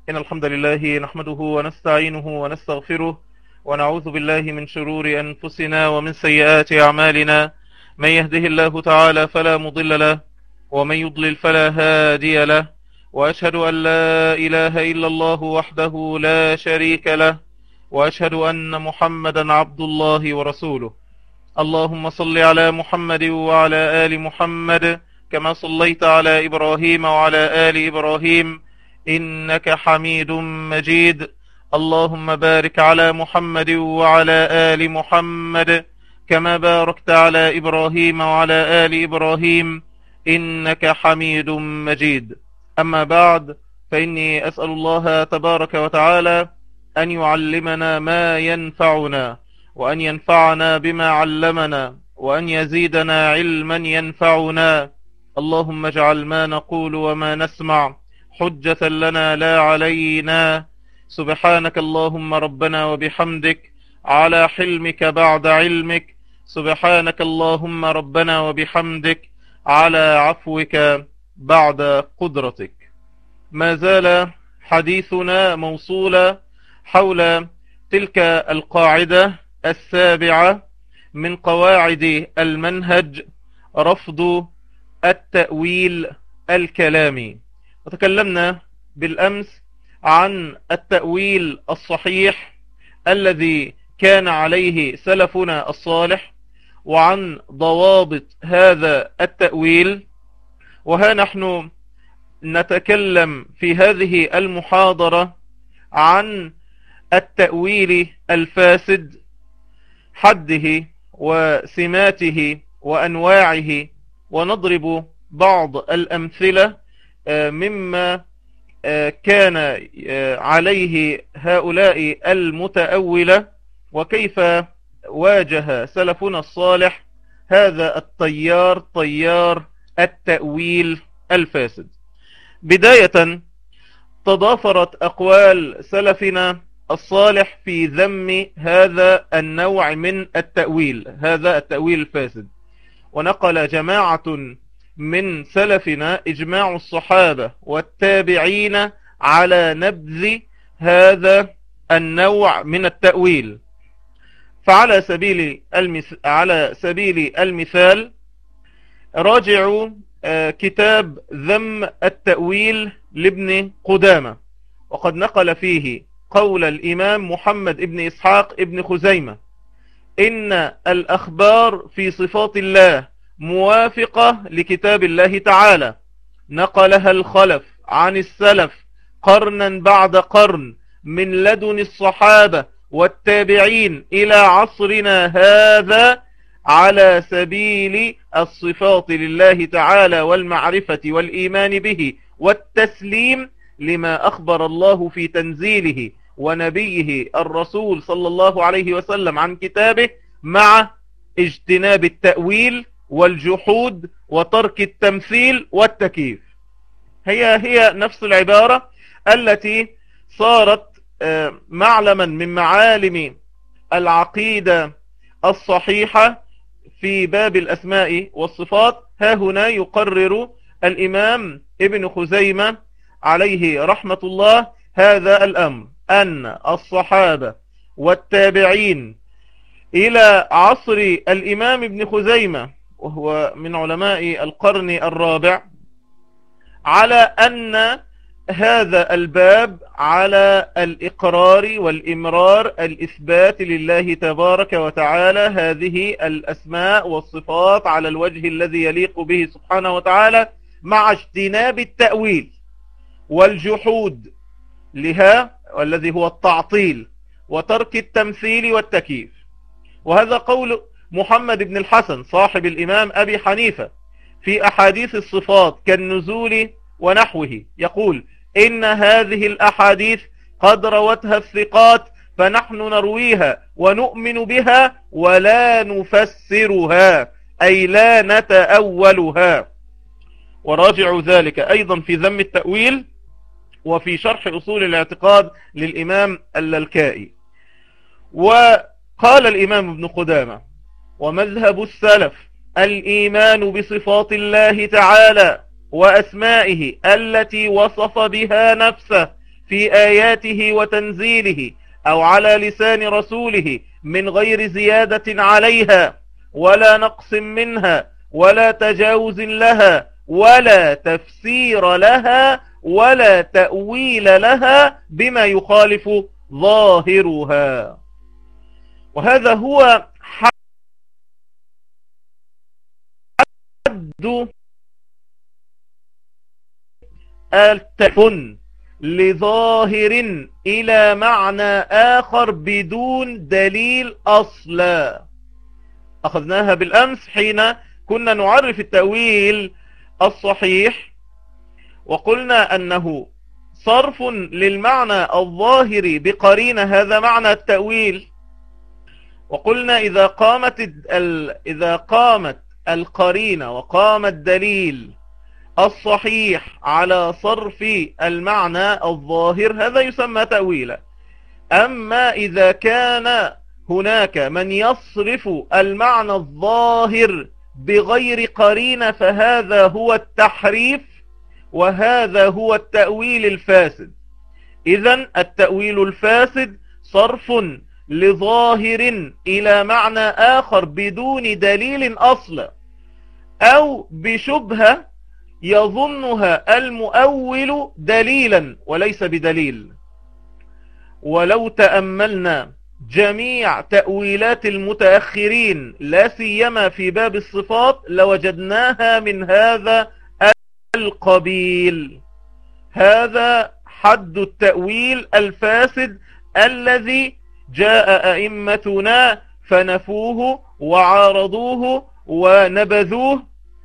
إن الحمد لله نحمده ونستعينه ونستغفره ونعوذ بالله من شرور أنفسنا ومن سيئات أعمالنا. من يهده الله تعالى فلا مضل له ومن يضلل فلا هادي له، وأشهد أن لا إله إلا الله وحده لا شريك له، وأشهد أن محمدا عبد الله ورسوله. اللهم صل على محمد وعلى آل محمد كما صليت على إبراهيم وعلى آل إبراهيم إنك حميد مجيد. اللهم بارك على محمد وعلى آل محمد كما باركت على إبراهيم وعلى آل إبراهيم إنك حميد مجيد. أما بعد، فإني أسأل الله تبارك وتعالى أن يعلمنا ما ينفعنا، وأن ينفعنا بما علمنا، وأن يزيدنا علما ينفعنا. اللهم اجعل ما نقول وما نسمع حجة لنا لا علينا. سبحانك اللهم ربنا وبحمدك على حلمك بعد علمك. سبحانك اللهم ربنا وبحمدك على عفوك بعد قدرتك. ما زال حديثنا موصولا حول تلك القاعدة السابعة من قواعد المنهج، رفض التأويل الكلامي. وتكلمنا بالأمس عن التأويل الصحيح الذي كان عليه سلفنا الصالح، وعن ضوابط هذا التأويل. وها نحن نتكلم في هذه المحاضرة عن التأويل الفاسد، حده وسماته وأنواعه، ونضرب بعض الأمثلة مما كان عليه هؤلاء المتأولة، وكيف واجه سلفنا الصالح هذا التيار، تيار التأويل الفاسد. بداية، تضافرت أقوال سلفنا الصالح في ذم هذا النوع من التأويل، هذا التأويل الفاسد. ونقل جماعة من سلفنا إجماع الصحابة والتابعين على نبذ هذا النوع من التأويل. فعلى سبيل المثال راجعوا كتاب ذم التأويل لابن قدامة، وقد نقل فيه قول الإمام محمد بن إسحاق بن خزيمة: إن الأخبار في صفات الله موافقة لكتاب الله تعالى، نقلها الخلف عن السلف قرنا بعد قرن، من لدن الصحابة والتابعين إلى عصرنا هذا، على سبيل الصفات لله تعالى والمعرفة والإيمان به والتسليم لما أخبر الله في تنزيله ونبيه الرسول صلى الله عليه وسلم عن كتابه، مع اجتناب التأويل والجحود وترك التمثيل والتكييف. هي نفس العبارة التي صارت معلما من معالم العقيدة الصحيحة في باب الأسماء والصفات. ها هنا يقرر الإمام ابن خزيمة عليه رحمة الله هذا الأمر، أن الصحابة والتابعين إلى عصر الإمام ابن خزيمة، وهو من علماء القرن الرابع، على أن هذا الباب على الإقرار والإمرار، الإثبات لله تبارك وتعالى هذه الأسماء والصفات على الوجه الذي يليق به سبحانه وتعالى، مع اجتناب التأويل والجحود لها، والذي هو التعطيل، وترك التمثيل والتكييف. وهذا قول محمد بن الحسن صاحب الإمام أبي حنيفة في أحاديث الصفات كالنزول ونحوه، يقول: إن هذه الأحاديث قد روتها الثقات، فنحن نرويها ونؤمن بها ولا نفسرها، أي لا نتأولها. وراجعوا ذلك أيضا في ذم التأويل وفي شرح أصول الاعتقاد للإمام اللالكائي. وقال الإمام ابن قدامة: ومذهب السلف الإيمان بصفات الله تعالى وأسمائه التي وصف بها نفسه في آياته وتنزيله أو على لسان رسوله من غير زيادة عليها ولا نقص منها ولا تجاوز لها ولا تفسير لها ولا تأويل لها بما يخالف ظاهرها. وهذا هو حد التفن لظاهر إلى معنى آخر بدون دليل أصلا. أخذناها بالأمس حين كنا نعرف التأويل الصحيح، وقلنا أنه صرف للمعنى الظاهر بقرينة، هذا معنى التأويل. وقلنا إذا قامت القرينة وقام الدليل الصحيح على صرف المعنى الظاهر هذا يسمى تأويلا. أما إذا كان هناك من يصرف المعنى الظاهر بغير قرينة فهذا هو التحريف، وهذا هو التأويل الفاسد. إذن التأويل الفاسد صرف لظاهر إلى معنى آخر بدون دليل أصلا، أو بشبهة يظنها المؤول دليلا وليس بدليل. ولو تأملنا جميع تأويلات المتأخرين لا سيما في باب الصفات لوجدناها من هذا القبيل. هذا حد التأويل الفاسد الذي جاء أئمتنا فنفوه وعارضوه ونبذوه.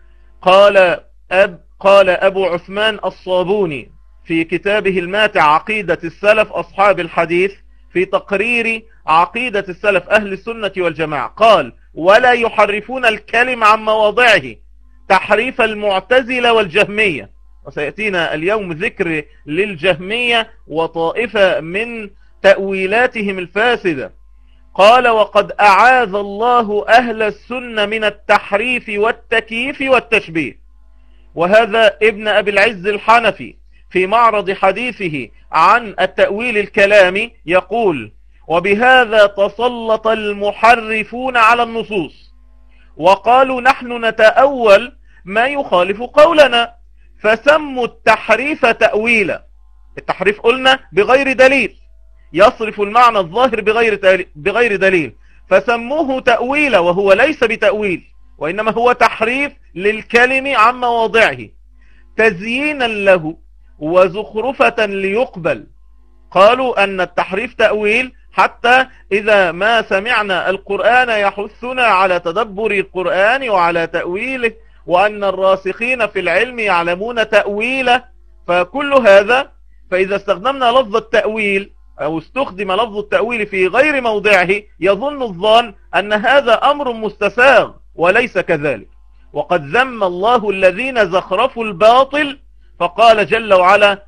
قال أبو عثمان الصابوني في كتابه الماتع عقيدة السلف أصحاب الحديث في تقرير عقيدة السلف أهل السنة والجماعة، قال: ولا يحرفون الكلم عن مواضعه تحريف المعتزلة والجهمية. وسيأتينا اليوم ذكر للجهمية وطائفة من تأويلاتهم الفاسدة. قال: وقد أعاذ الله أهل السنة من التحريف والتكييف والتشبيه. وهذا ابن أبي العز الحنفي في معرض حديثه عن التأويل الكلامي يقول: وبهذا تسلط المحرفون على النصوص وقالوا نحن نتأول ما يخالف قولنا فسموا التحريف تأويلا. التحريف قلنا بغير دليل، يصرف المعنى الظاهر بغير دليل، فسموه تأويلا وهو ليس بتأويل وإنما هو تحريف للكلم عن مواضعه تزيينا له وزخرفة ليقبل. قالوا أن التحريف تأويل حتى إذا ما سمعنا القرآن يحثنا على تدبر القرآن وعلى تأويله، وأن الراسخين في العلم يعلمون تأويله. فكل هذا، فإذا استخدمنا لفظ التأويل أو استخدم لفظ التأويل في غير موضعه يظن الظان أن هذا أمر مستساغ وليس كذلك. وقد ذم الله الذين زخرفوا الباطل فقال جل وعلا: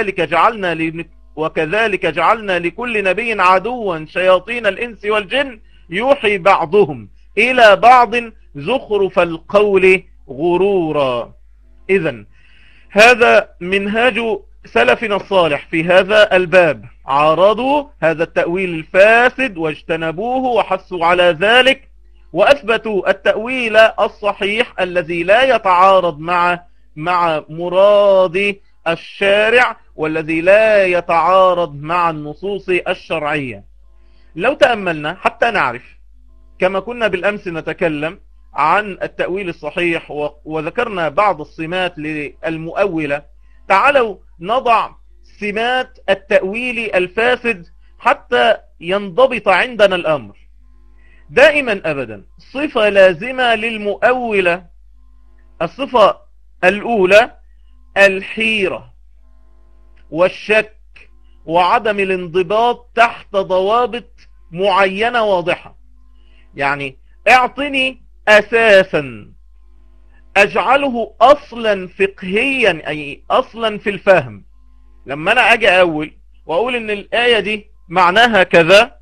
وكذلك جعلنا لكل نبي عدوا شياطين الإنس والجن يوحي بعضهم إلى بعض زخرف القول غرورا. إذن هذا منهاج سلفنا الصالح في هذا الباب، عارضوا هذا التأويل الفاسد واجتنبوه وحثوا على ذلك، وأثبتوا التأويل الصحيح الذي لا يتعارض مع مراد الشارع والذي لا يتعارض مع النصوص الشرعية. لو تأملنا حتى نعرف، كما كنا بالأمس نتكلم عن التأويل الصحيح وذكرنا بعض السمات للمؤولة، تعالوا نضع سمات التأويل الفاسد حتى ينضبط عندنا الأمر. دائما أبدا صفة لازمة للمؤولة، الصفة الأولى الحيرة والشك وعدم الانضباط تحت ضوابط معينة واضحة. يعني اعطني أساسا أجعله أصلا فقهيا، أي أصلا في الفهم. لما أنا أجي أول وأقول إن الآية دي معناها كذا،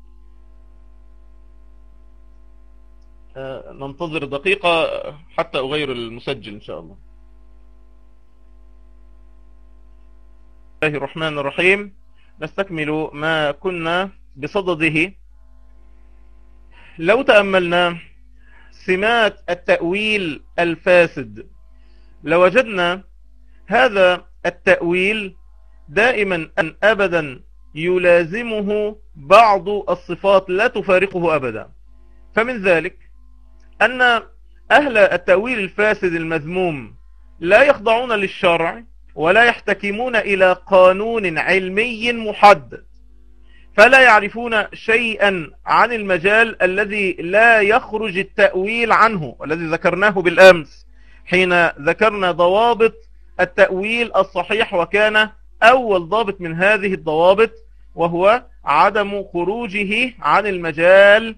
ننتظر دقيقة حتى أغير المسجل إن شاء الله. الله الرحمن الرحيم. نستكمل ما كنا بصدده. لو تأملنا سمات التأويل الفاسد لوجدنا هذا التأويل دائما أن أبدا يلازمه بعض الصفات لا تفارقه أبدا. فمن ذلك أن أهل التأويل الفاسد المذموم لا يخضعون للشرع ولا يحتكمون إلى قانون علمي محدد، فلا يعرفون شيئا عن المجال الذي لا يخرج التأويل عنه، والذي ذكرناه بالأمس حين ذكرنا ضوابط التأويل الصحيح، وكان أول ضابط من هذه الضوابط وهو عدم خروجه عن المجال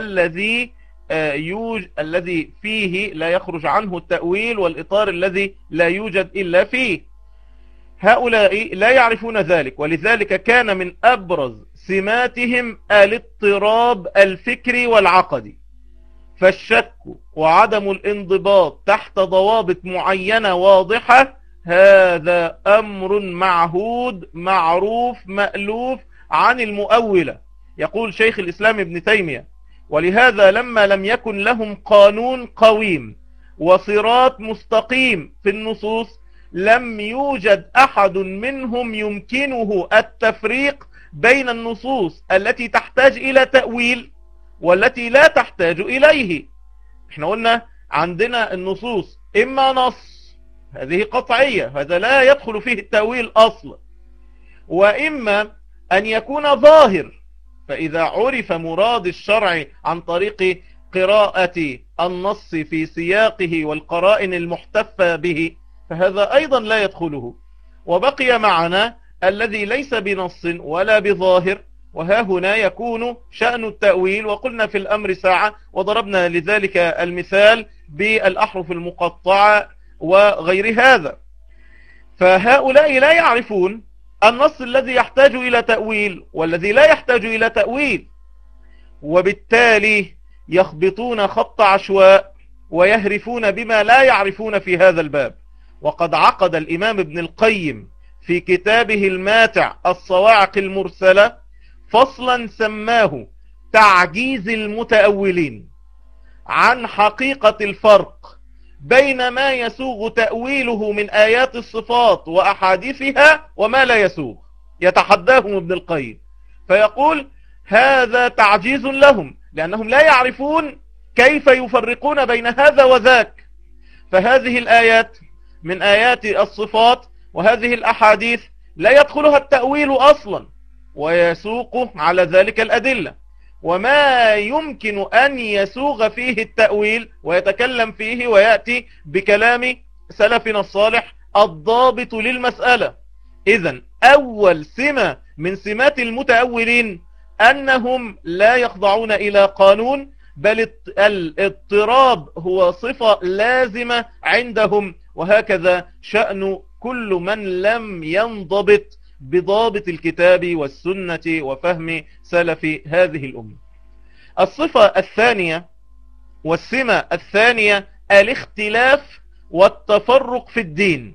الذي فيه لا يخرج عنه التأويل، والإطار الذي لا يوجد إلا فيه. هؤلاء لا يعرفون ذلك، ولذلك كان من أبرز سماتهم الاضطراب الفكري والعقدي. فالشك وعدم الانضباط تحت ضوابط معينة واضحة هذا أمر معهود معروف مألوف عن المؤولة. يقول شيخ الإسلام ابن تيمية: ولهذا لما لم يكن لهم قانون قويم وصراط مستقيم في النصوص لم يوجد أحد منهم يمكنه التفريق بين النصوص التي تحتاج إلى تأويل والتي لا تحتاج إليه. احنا قلنا عندنا النصوص إما نص هذه قطعية، هذا لا يدخل فيه التأويل أصلا، وإما أن يكون ظاهر، فإذا عرف مراد الشرع عن طريق قراءة النص في سياقه والقرائن المحتفى به فهذا أيضا لا يدخله. وبقي معنا الذي ليس بنص ولا بظاهر، وها هنا يكون شأن التأويل. وقلنا في الأمر ساعة وضربنا لذلك المثال بالأحرف المقطعة وغير هذا. فهؤلاء لا يعرفون النص الذي يحتاج إلى تأويل والذي لا يحتاج إلى تأويل، وبالتالي يخبطون خط عشواء ويهرفون بما لا يعرفون في هذا الباب. وقد عقد الإمام ابن القيم في كتابه الماتع الصواعق المرسلة فصلا سماه تعجيز المتأولين عن حقيقة الفرق بين ما يسوغ تأويله من آيات الصفات وأحاديثها وما لا يسوغ. يتحداهم ابن القيم فيقول هذا تعجيز لهم، لأنهم لا يعرفون كيف يفرقون بين هذا وذاك. فهذه الآيات من آيات الصفات وهذه الأحاديث لا يدخلها التأويل أصلا، ويسوق على ذلك الأدلة. وما يمكن أن يسوغ فيه التأويل ويتكلم فيه ويأتي بكلام سلفنا الصالح الضابط للمسألة. إذن أول سمة من سمات المتأولين أنهم لا يخضعون إلى قانون، بل الاضطراب هو صفة لازمة عندهم، وهكذا شأن كل من لم ينضبط بضابط الكتاب والسنة وفهم سلف هذه الأمة. الصفة الثانية والسمة الثانية الاختلاف والتفرق في الدين.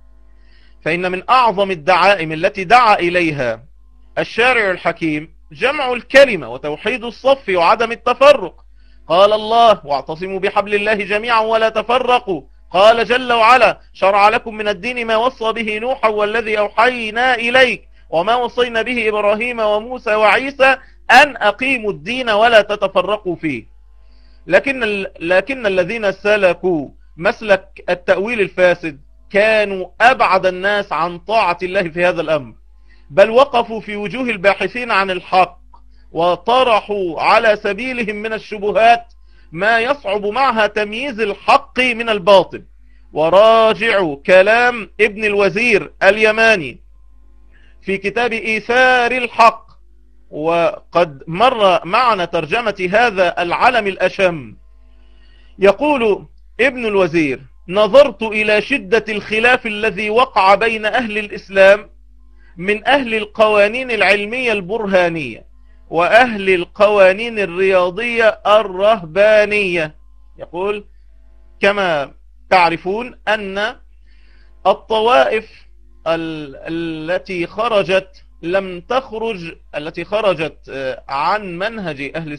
فإن من أعظم الدعائم التي دعا إليها الشارع الحكيم جمع الكلمة وتوحيد الصف وعدم التفرق. قال الله: واعتصموا بحبل الله جميعا ولا تفرقوا. قال جل وعلا: شرع لكم من الدين ما وصى به نوحا والذي أوحينا إليك وما وصينا به إبراهيم وموسى وعيسى أن أقيموا الدين ولا تتفرقوا فيه. لكن الذين سلكوا مسلك التأويل الفاسد كانوا أبعد الناس عن طاعة الله في هذا الأمر، بل وقفوا في وجوه الباحثين عن الحق وطرحوا على سبيلهم من الشبهات ما يصعب معها تمييز الحق من الباطل. وراجعوا كلام ابن الوزير اليماني في كتاب إيثار الحق، وقد مر معنا ترجمة هذا العلم الأشم. يقول ابن الوزير: نظرت إلى شدة الخلاف الذي وقع بين أهل الإسلام من أهل القوانين العلمية البرهانية وأهل القوانين الرياضية الرهبانية. يقول: كما تعرفون أن الطوائف التي خرجت عن منهج أهل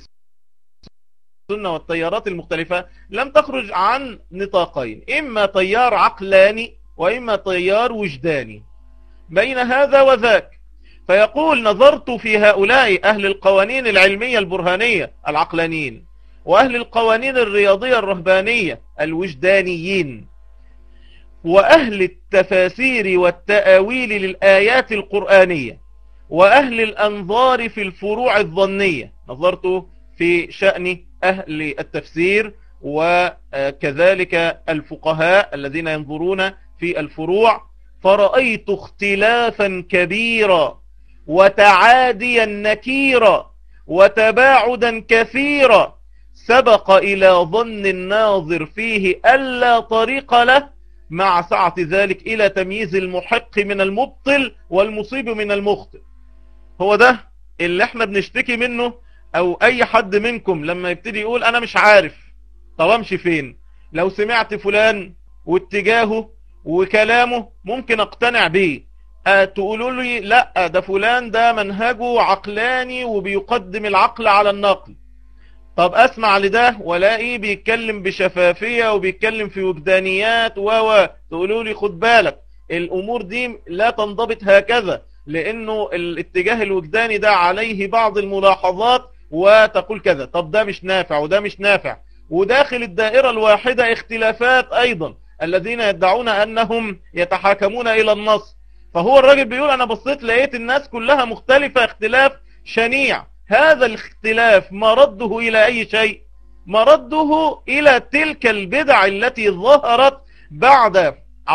السنة والتيارات المختلفة لم تخرج عن نطاقين، إما تيار عقلاني وإما تيار وجداني، بين هذا وذاك. فيقول: نظرت في هؤلاء أهل القوانين العلمية البرهانية العقلانيين، وأهل القوانين الرياضية الرهبانية الوجدانيين، وأهل التفاسير والتأويل للآيات القرآنية، وأهل الأنظار في الفروع الظنية. نظرت في شأن أهل التفسير وكذلك الفقهاء الذين ينظرون في الفروع، فرأيت اختلافا كبيرا وتعاديا نكيرا وتباعدا كثيرا سبق إلى ظن الناظر فيه ألا طريق له، مع سعة ذلك إلى تمييز المحق من المبطل والمصيب من المخطئ. هو ده اللي احنا بنشتكي منه، او اي حد منكم لما يبتدي يقول انا مش عارف طب امشي فين. لو سمعت فلان واتجاهه وكلامه ممكن اقتنع بيه، تقولوا لي لا ده فلان ده منهجه عقلاني وبيقدم العقل على النقل. طب اسمع لده ولاقيه بيتكلم بشفافية وبيتكلم في وجدانيات تقولوا لي خد بالك الامور دي لا تنضبط هكذا، لانه الاتجاه الوجداني ده عليه بعض الملاحظات وتقول كذا. طب ده مش نافع وده مش نافع، وداخل الدائرة الواحدة اختلافات ايضا، الذين يدعون انهم يتحاكمون الى النص. فهو الراجل بيقول انا بصيت لقيت الناس كلها مختلفة اختلاف شنيع. هذا الاختلاف مرده الى اي شيء؟ مرده الى تلك البدع التي ظهرت بعد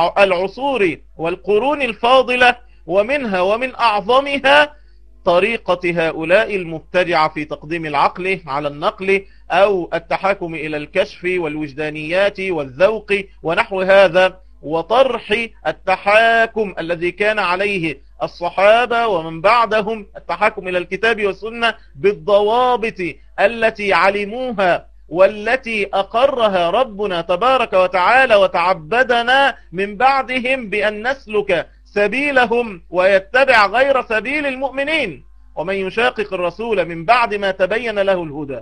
العصور والقرون الفاضلة، ومنها ومن اعظمها طريقة هؤلاء المبتدعة في تقديم العقل على النقل، او التحاكم الى الكشف والوجدانيات والذوق ونحو هذا، وطرح التحاكم الذي كان عليه الصحابة ومن بعدهم، التحاكم إلى الكتاب والسنة بالضوابط التي علموها والتي أقرها ربنا تبارك وتعالى، وتعبدنا من بعدهم بأن نسلك سبيلهم ويتبع غير سبيل المؤمنين. ومن يشاقق الرسول من بعد ما تبين له الهدى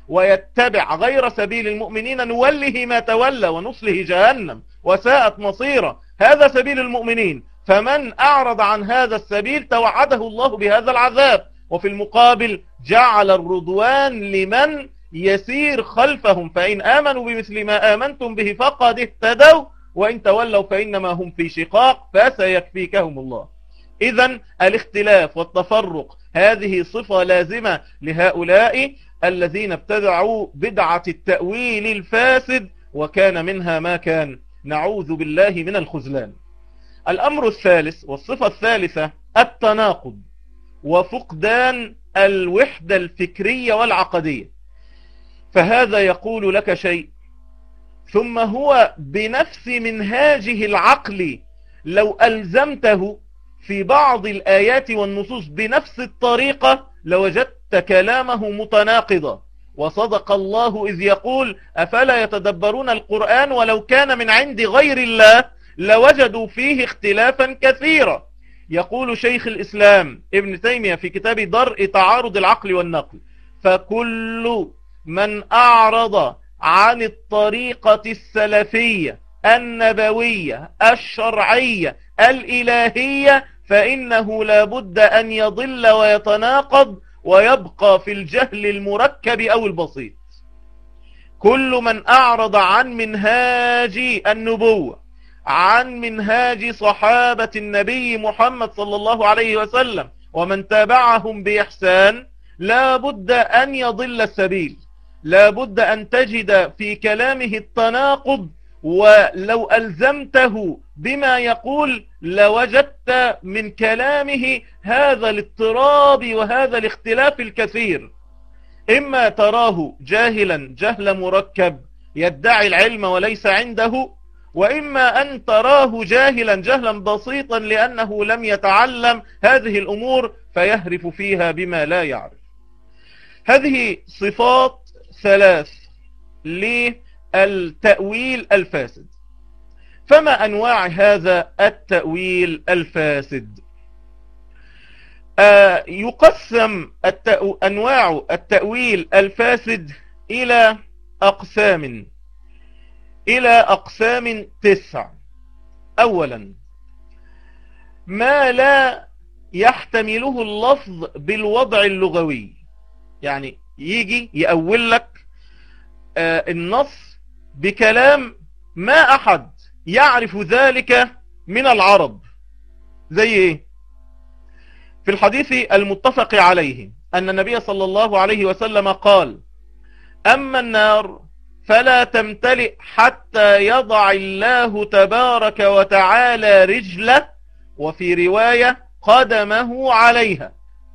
ويتبع غير سبيل المؤمنين نوله ما تولى ونصله جهنم وساءت مصيرا. هذا سبيل المؤمنين، فمن أعرض عن هذا السبيل توعده الله بهذا العذاب، وفي المقابل جعل الرضوان لمن يسير خلفهم، فإن آمنوا بمثل ما آمنتم به فقد اهتدوا وإن تولوا فإنما هم في شقاق فسيكفيكهم الله. إذن الاختلاف والتفرق هذه صفة لازمة لهؤلاء الذين ابتدعوا بدعة التأويل الفاسد، وكان منها ما كان، نعوذ بالله من الخذلان. الأمر الثالث والصفة الثالثة التناقض وفقدان الوحدة الفكرية والعقدية. فهذا يقول لك شيء ثم هو بنفس منهاجه العقلي لو ألزمته في بعض الآيات والنصوص بنفس الطريقة لوجدت كلامه متناقضا. وصدق الله إذ يقول أفلا يتدبرون القرآن ولو كان من عند غير الله لوجدوا فيه اختلافا كثيرا. يقول شيخ الإسلام ابن تيمية في كتاب درء تعارض العقل والنقل: فكل من أعرض عن الطريقة السلفية النبوية الشرعية الإلهية فإنه لا بد أن يضل ويتناقض ويبقى في الجهل المركب أو البسيط. كل من أعرض عن منهاج النبوة، عن منهاج صحابة النبي محمد صلى الله عليه وسلم ومن تابعهم بإحسان، لا بد أن يضل السبيل، لا بد أن تجد في كلامه التناقض، ولو ألزمته بما يقول لوجدت من كلامه هذا الاضطراب وهذا الاختلاف الكثير. إما تراه جاهلا جهل مركب يدعي العلم وليس عنده، وإما أن تراه جاهلا جهلا بسيطا لأنه لم يتعلم هذه الأمور فيهرف فيها بما لا يعرف. هذه صفات ثلاث للتأويل الفاسد. فما أنواع هذا التأويل الفاسد؟ يقسم أنواع التأويل الفاسد إلى أقسام 9. أولا، ما لا يحتمله اللفظ بالوضع اللغوي، يعني يجي يأول لك النص بكلام ما أحد يعرف ذلك من العرب. زي إيه؟ في الحديث المتفق عليه أن النبي صلى الله عليه وسلم قال: أما النار فلا تمتلئ حتى يضع الله تبارك وتعالى رجله، وفي رواية قدمه عليها.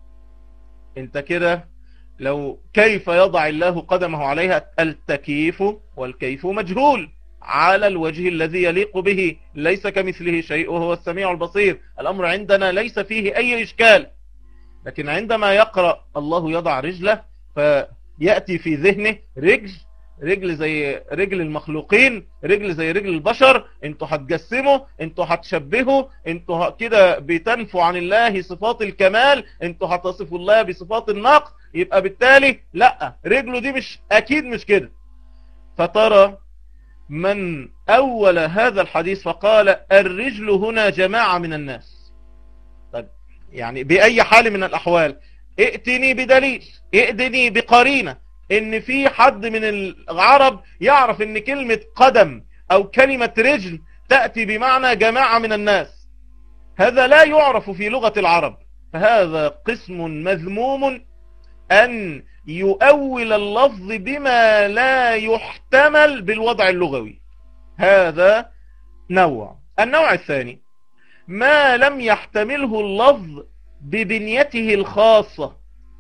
انت كده لو كيف يضع الله قدمه عليها؟ التكييف والكيف مجهول على الوجه الذي يليق به، ليس كمثله شيء وهو السميع البصير. الأمر عندنا ليس فيه أي إشكال، لكن عندما يقرأ الله يضع رجله فيأتي في ذهنه رجل زي رجل المخلوقين، رجل زي رجل البشر. انتوا هتجسموا، انتوا هتشبهوا، انتوا كده بتنفوا عن الله صفات الكمال، انتوا هتصفوا الله بصفات النقص. يبقى بالتالي لا، رجله دي مش اكيد مش كده. فترى من أول هذا الحديث فقال الرجل هنا جماعة من الناس. طيب يعني بأي حال من الأحوال ائتني بدليل، ائتني بقرينة ان في حد من العرب يعرف ان كلمة قدم او كلمة رجل تأتي بمعنى جماعة من الناس. هذا لا يعرف في لغة العرب، فهذا قسم مذموم أن يؤول اللفظ بما لا يحتمل بالوضع اللغوي. هذا نوع. النوع الثاني، ما لم يحتمله اللفظ ببنيته الخاصة،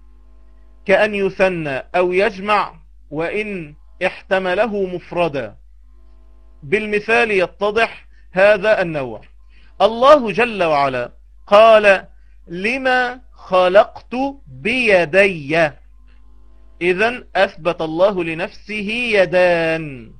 كأن يثنى أو يجمع وإن احتمله مفردا. بالمثال يتضح هذا النوع. الله جل وعلا قال: لما خلقت بيدي. إذن أثبت الله لنفسه يدان،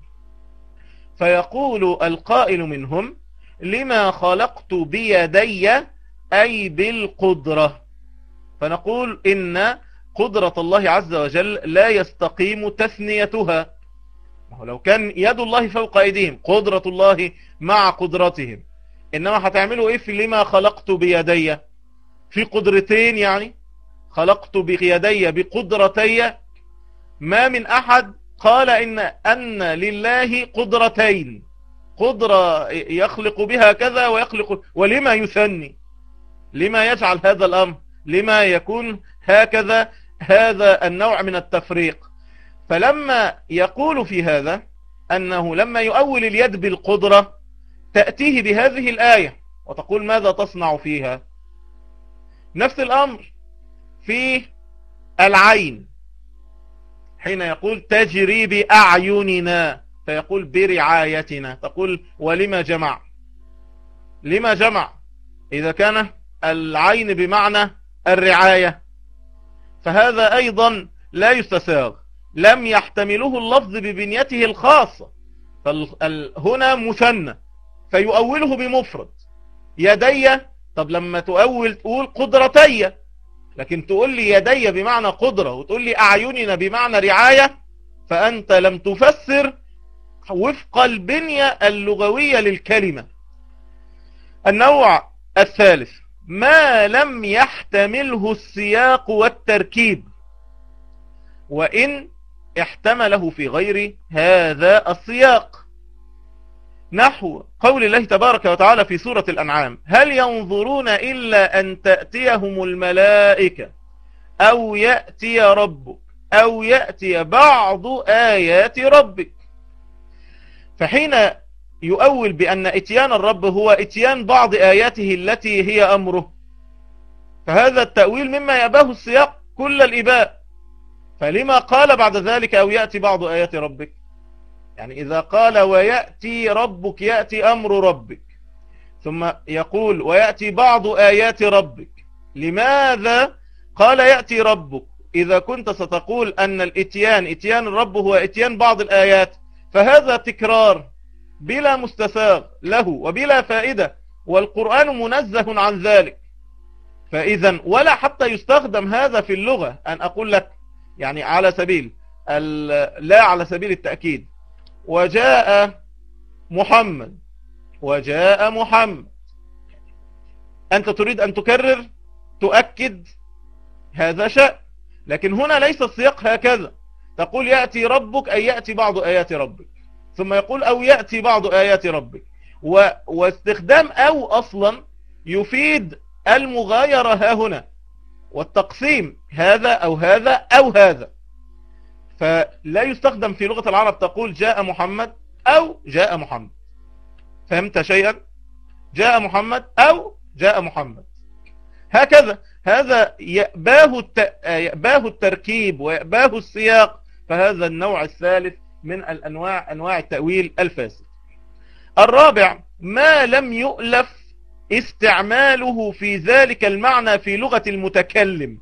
فيقول القائل منهم: لما خلقت بيدي، أي بالقدرة. فنقول إن قدرة الله عز وجل لا يستقيم تثنيتها. لو كان يد الله فوق أيديهم، قدرة الله مع قدرتهم، إنما هتعملوا إيه في لما خلقت بيدي؟ في قدرتين يعني، خلقت بيدي بقدرتي. ما من أحد قال أن لله قدرتين، قدرة يخلق بها كذا ويخلق. ولما يثني؟ لما يجعل هذا الأمر؟ لما يكون هكذا؟ هذا النوع من التفريق. فلما يقول في هذا أنه لما يؤول اليد بالقدرة تأتيه بهذه الآية وتقول ماذا تصنع فيها؟ نفس الأمر في العين، حين يقول تجري بأعيننا، فيقول برعايتنا. تقول ولما جمع؟ لما جمع إذا كان العين بمعنى الرعاية؟ فهذا أيضا لا يستساغ، لم يحتمله اللفظ ببنيته الخاصة. هنا مثنى فيؤوله بمفرد. يدي، طب لما تقول قدرتي، لكن تقول لي يدي بمعنى قدرة وتقول لي أعيننا بمعنى رعاية، فأنت لم تفسر وفق البنية اللغوية للكلمة. النوع الثالث، ما لم يحتمله السياق والتركيب وإن احتمله في غير هذا السياق، نحو قول الله تبارك وتعالى في سورة الأنعام: هل ينظرون إلا أن تأتيهم الملائكة أو يأتي ربك أو يأتي بعض آيات ربك. فحين يؤول بأن اتيان الرب هو اتيان بعض آياته التي هي أمره، فهذا التأويل مما يأباه السياق كل الإباء. فلما قال بعد ذلك أو يأتي بعض آيات ربك؟ يعني إذا قال ويأتي ربك، يأتي أمر ربك، ثم يقول ويأتي بعض آيات ربك، لماذا قال يأتي ربك إذا كنت ستقول أن اتيان الرب هو اتيان بعض الآيات؟ فهذا تكرار، بلا مستساغ له وبلا فائدة، والقرآن منزه عن ذلك. فإذا ولا حتى يستخدم هذا في اللغة، أن أقول لك يعني على سبيل لا على سبيل التأكيد، وجاء محمد، وجاء محمد، أنت تريد أن تكرر تؤكد، هذا شأن. لكن هنا ليس السياق هكذا، تقول يأتي ربك أي يأتي بعض آيات ربك، ثم يقول أو يأتي بعض آيات ربك. واستخدام أو أصلا يفيد المغايرة ها هنا، والتقسيم هذا أو هذا أو هذا. فلا يستخدم في لغة العرب تقول جاء محمد أو جاء محمد. فهمت شيئا؟ جاء محمد أو جاء محمد، هكذا. هذا يأباه التركيب ويأباه السياق، فهذا النوع الثالث من أنواع التأويل الفاسد. الرابع ما لم يؤلف استعماله في ذلك المعنى في لغة المتكلم،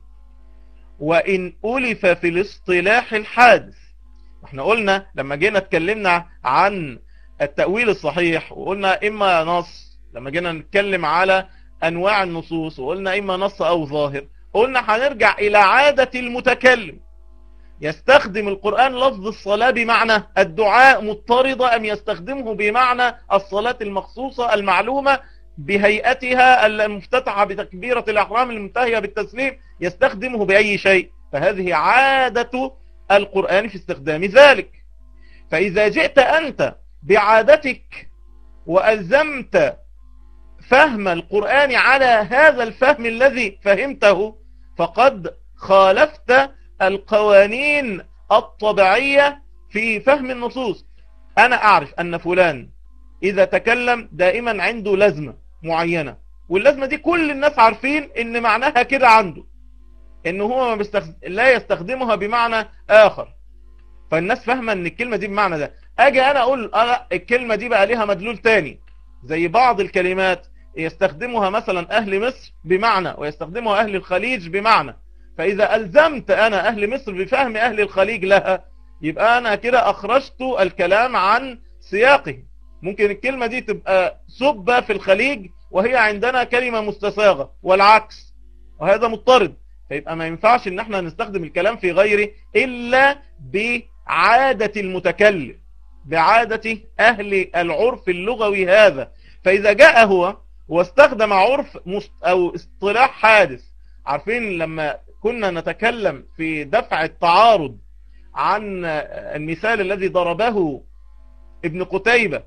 وإن ألف في الاصطلاح الحادث. احنا قلنا لما جينا اتكلمنا عن التأويل الصحيح، وقلنا إما نص، لما جينا نتكلم على أنواع النصوص وقلنا إما نص أو ظاهر، قلنا هنرجع إلى عادة المتكلم. يستخدم القرآن لفظ الصلاة بمعنى الدعاء مضطردة، أم يستخدمه بمعنى الصلاة المخصوصة المعلومة بهيئتها المفتتحة بتكبيرة الأحرام المنتهية بالتسليم، يستخدمه بأي شيء. فهذه عادة القرآن في استخدام ذلك. فإذا جئت أنت بعادتك وألزمت فهم القرآن على هذا الفهم الذي فهمته، فقد خالفت القوانين الطبيعية في فهم النصوص. أنا أعرف أن فلان إذا تكلم دائما عنده لازمة معينة، واللازمة دي كل الناس عارفين إن معناها كده عنده، إنه هو لا يستخدمها بمعنى آخر، فالناس فاهمة إن الكلمة دي بمعنى ده. أجي أنا أقول الكلمة دي بقى ليها مدلول تاني، زي بعض الكلمات يستخدمها مثلا أهل مصر بمعنى، ويستخدمها أهل الخليج بمعنى. فإذا ألزمت أنا أهل مصر بفهم أهل الخليج لها، يبقى أنا كده أخرجت الكلام عن سياقه. ممكن الكلمة دي تبقى سبة في الخليج وهي عندنا كلمة مستساغة، والعكس، وهذا مضطرد. فيبقى ما ينفعش ان احنا نستخدم الكلام في غيره إلا بعادة المتكلم، بعادة أهل العرف اللغوي هذا. فإذا جاء هو واستخدم عرف أو اصطلاح حادث، عارفين لما كنا نتكلم في دفع التعارض عن المثال الذي ضربه ابن قتيبة،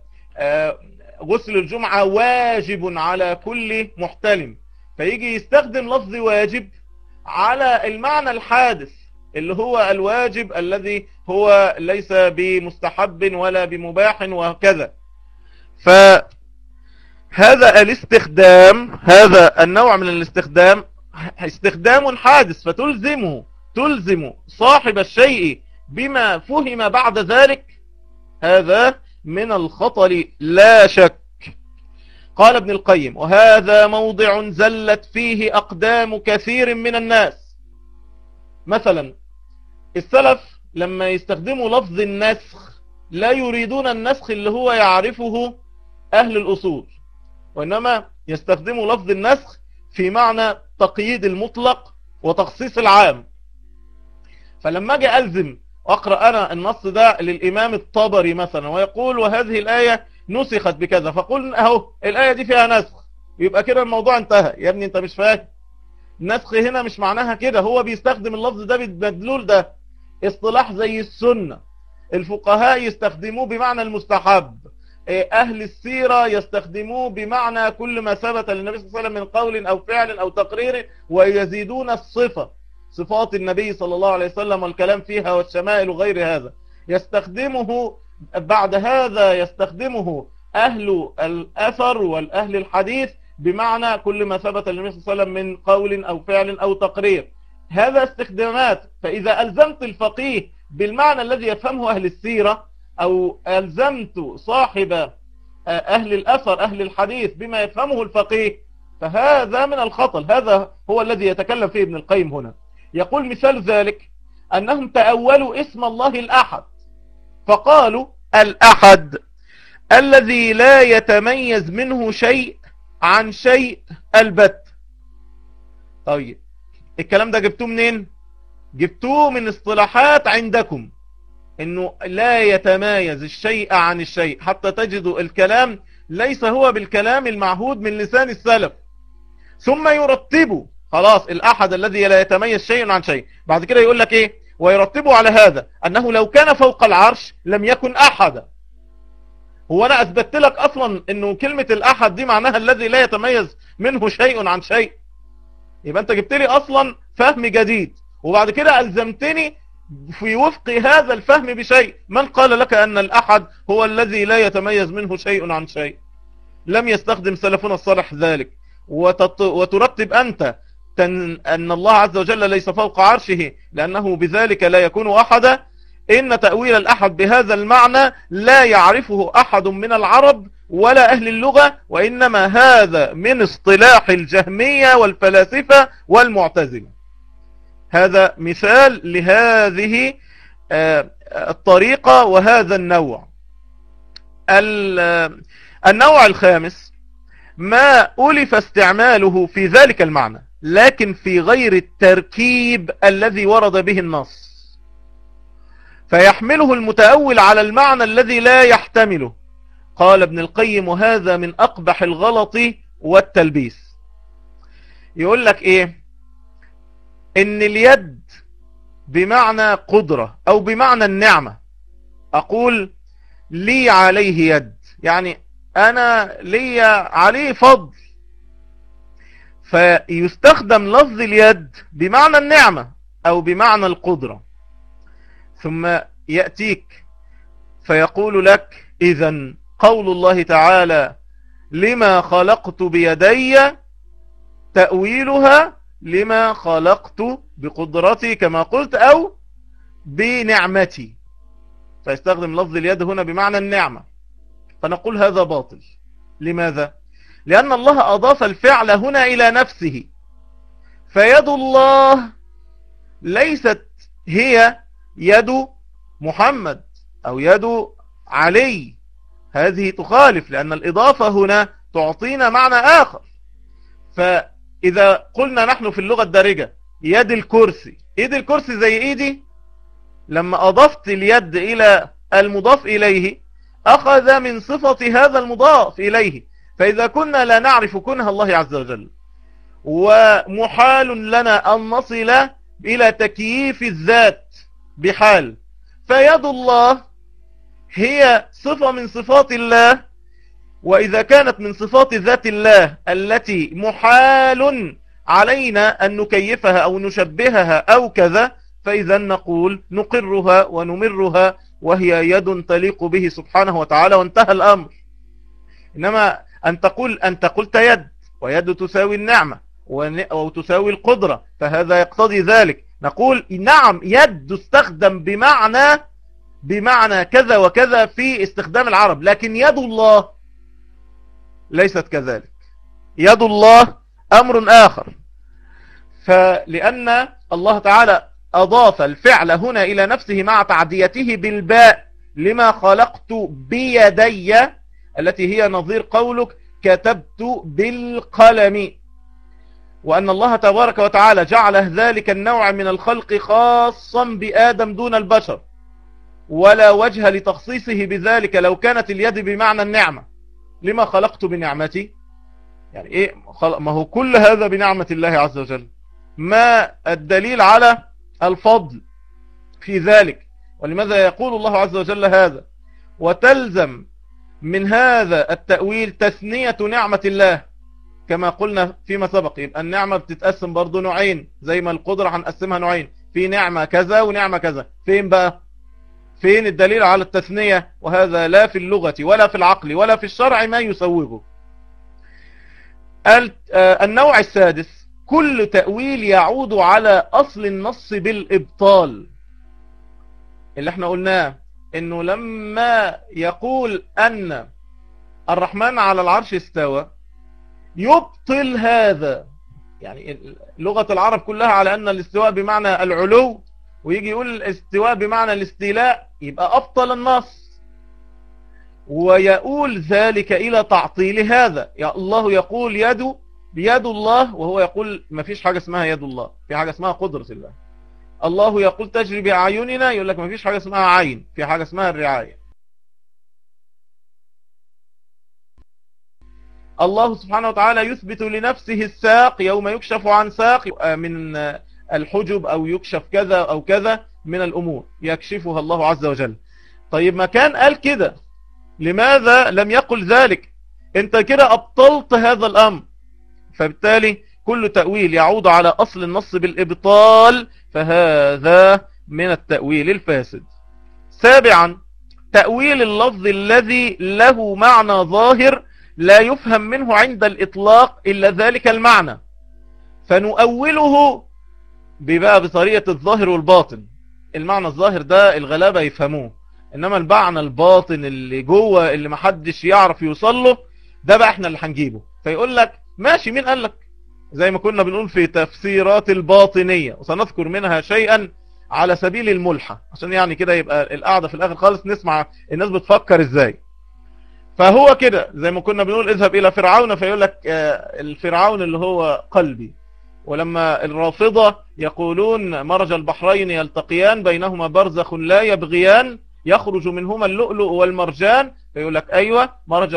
غسل الجمعة واجب على كل محتلم، فيجي يستخدم لفظ واجب على المعنى الحادث اللي هو الواجب الذي هو ليس بمستحب ولا بمباح وكذا. فهذا الاستخدام، هذا النوع من الاستخدام استخدام حادث، تلزم صاحب الشيء بما فهم بعد ذلك، هذا من الخطل لا شك. قال ابن القيم: وهذا موضع زلت فيه أقدام كثير من الناس. مثلا السلف لما يستخدموا لفظ النسخ لا يريدون النسخ اللي هو يعرفه أهل الأصول، وإنما يستخدموا لفظ النسخ في معنى تقييد المطلق وتخصيص العام. فلما أجي ألزم أقرأ أنا النص ده للإمام الطبري مثلا، ويقول وهذه الآية نسخت بكذا، فقل أهو الآية دي فيها نسخ، يبقى كده الموضوع انتهى. يا ابني انت مش فاهم، النسخ هنا مش معناها كده، هو بيستخدم اللفظ ده بالمدلول ده. اصطلاح زي السنة الفقهاء يستخدموه بمعنى المستحب، أهل السيرة يستخدموه بمعنى كل ما ثبت للنبي صلى الله عليه وسلم من قول أو فعل أو تقرير، ويزيدون الصفة، صفات النبي صلى الله عليه وسلم والكلام فيها والشمائل وغير هذا. يستخدمه بعد هذا يستخدمه أهل الأثر والأهل الحديث بمعنى كل ما ثبت للنبي صلى الله عليه وسلم من قول أو فعل أو تقرير. هذا استخدامات. فإذا ألزمت الفقيه بالمعنى الذي يفهمه أهل السيرة، أو ألزمت صاحب أهل الأثر أهل الحديث بما يفهمه الفقيه، فهذا من الخطل. هذا هو الذي يتكلم فيه ابن القيم هنا. يقول مثال ذلك أنهم تأولوا اسم الله الأحد، فقالوا الأحد الذي لا يتميز منه شيء عن شيء البت. طيب الكلام ده جبتوه منين؟ جبتوه من اصطلاحات عندكم، انه لا يتمايز الشيء عن الشيء، حتى تجدوا الكلام ليس هو بالكلام المعهود من لسان السلف، ثم يرتبوا خلاص الأحد الذي لا يتميز شيء عن شيء. بعد كده يقول لك ايه؟ ويرتبوا على هذا أنه لو كان فوق العرش لم يكن أحدا. هو أنا أثبت لك أصلا أنه كلمة الأحد دي معناها الذي لا يتميز منه شيء عن شيء. يبقى أنت جبت لي أصلا فهم جديد، وبعد كده ألزمتني في وفق هذا الفهم بشيء. من قال لك أن الأحد هو الذي لا يتميز منه شيء عن شيء؟ لم يستخدم سلفنا الصالح ذلك. وترتب أنت أن الله عز وجل ليس فوق عرشه لأنه بذلك لا يكون أحدا. إن تأويل الأحد بهذا المعنى لا يعرفه أحد من العرب ولا أهل اللغة، وإنما هذا من اصطلاح الجهمية والفلاسفة والمعتزلة. هذا مثال لهذه الطريقة وهذا النوع. النوع الخامس ما ألف استعماله في ذلك المعنى لكن في غير التركيب الذي ورد به النص، فيحمله المتأول على المعنى الذي لا يحتمله. قال ابن القيم وهذا من أقبح الغلط والتلبيس. يقول لك إيه؟ إن اليد بمعنى قدرة أو بمعنى النعمة. أقول لي عليه يد، يعني أنا لي عليه فضل، فيستخدم لفظ اليد بمعنى النعمة أو بمعنى القدرة. ثم يأتيك فيقول لك إذن قول الله تعالى لما خلقت بيدي تأويلها لما خلقت بقدرتي كما قلت أو بنعمتي، فيستخدم لفظ اليد هنا بمعنى النعمة. فنقول هذا باطل. لماذا؟ لأن الله أضاف الفعل هنا إلى نفسه، فيد الله ليست هي يد محمد أو يد علي، هذه تخالف، لأن الإضافة هنا تعطينا معنى آخر. فإذا قلنا نحن في اللغة الدارجة يد الكرسي، يد الكرسي زي إيدي، لما أضفت اليد إلى المضاف إليه أخذ من صفة هذا المضاف إليه. فإذا كنا لا نعرف كنه الله عز وجل ومحال لنا أن نصل إلى تكييف الذات بحال، فيد الله هي صفة من صفات الله، وإذا كانت من صفات ذات الله التي محال علينا أن نكيفها أو نشبهها أو كذا، فإذا نقول نقرها ونمرها وهي يد تليق به سبحانه وتعالى وانتهى الأمر. إنما أنت قلت يد، ويد تساوي النعمة أو تساوي القدرة، فهذا يقتضي ذلك. نقول نعم يد تستخدم بمعنى كذا وكذا في استخدام العرب، لكن يد الله ليست كذلك. يد الله أمر آخر. فلأن الله تعالى أضاف الفعل هنا إلى نفسه مع تعديته بالباء لما خلقت بيدي، التي هي نظير قولك كتبت بالقلم، وأن الله تبارك وتعالى جعل ذلك النوع من الخلق خاصا بآدم دون البشر، ولا وجه لتخصيصه بذلك لو كانت اليد بمعنى النعمة. لما خلقت بنعمتي، يعني إيه؟ ما هو كل هذا بنعمة الله عز وجل. ما الدليل على الفضل في ذلك؟ ولماذا يقول الله عز وجل هذا؟ وتلزم من هذا التأويل تثنية نعمة الله كما قلنا فيما سبق. يبقى النعمة بتتقسم برضو نوعين، زي ما القدرة هنقسمها نوعين، في نعمة كذا ونعمة كذا. فين بقى؟ فين الدليل على التثنية؟ وهذا لا في اللغة ولا في العقل ولا في الشرع ما يسوغه. النوع السادس كل تأويل يعود على أصل النص بالإبطال، اللي احنا قلناه انه لما يقول ان الرحمن على العرش استوى يبطل هذا. يعني لغة العرب كلها على ان الاستواء بمعنى العلو، ويجي يقول الاستواء بمعنى الاستيلاء، يبقى أبطل النص. ويقول ذلك إلى تعطيل هذا. يا الله يقول بيد الله، وهو يقول ما فيش حاجة اسمها يد الله، في حاجة اسمها قدرة الله. الله يقول تجري بأعيننا، يقول لك ما فيش حاجة اسمها عين، في حاجة اسمها الرعاية. الله سبحانه وتعالى يثبت لنفسه الساق يوم يكشف عن ساق من الحجب، أو يكشف كذا أو كذا من الأمور يكشفها الله عز وجل. طيب ما كان قال كده، لماذا لم يقل ذلك؟ انت كده أبطلت هذا الأمر. فبالتالي كل تأويل يعود على أصل النص بالإبطال، فهذا من التأويل الفاسد. سابعا، تأويل اللفظ الذي له معنى ظاهر لا يفهم منه عند الإطلاق إلا ذلك المعنى، فنؤوله بطريقة الظاهر والباطن. المعنى الظاهر ده الغلابة يفهموه، إنما المعنى الباطن اللي جوه اللي محدش يعرف يوصل له، ده بقى احنا اللي هنجيبه. فيقول لك ماشي، مين قال لك؟ زي ما كنا بنقول في تفسيرات الباطنية، وسنذكر منها شيئا على سبيل الملحة، عشان يعني كده يبقى القعدة في الآخر خالص نسمع الناس بتفكر ازاي. فهو كده زي ما كنا بنقول اذهب إلى فرعون، فيقول لك الفرعون اللي هو قلبي. ولما الرافضة يقولون مرج البحرين يلتقيان بينهما برزخ لا يبغيان يخرج منهما اللؤلؤ والمرجان، فيقول لك أيوة مرج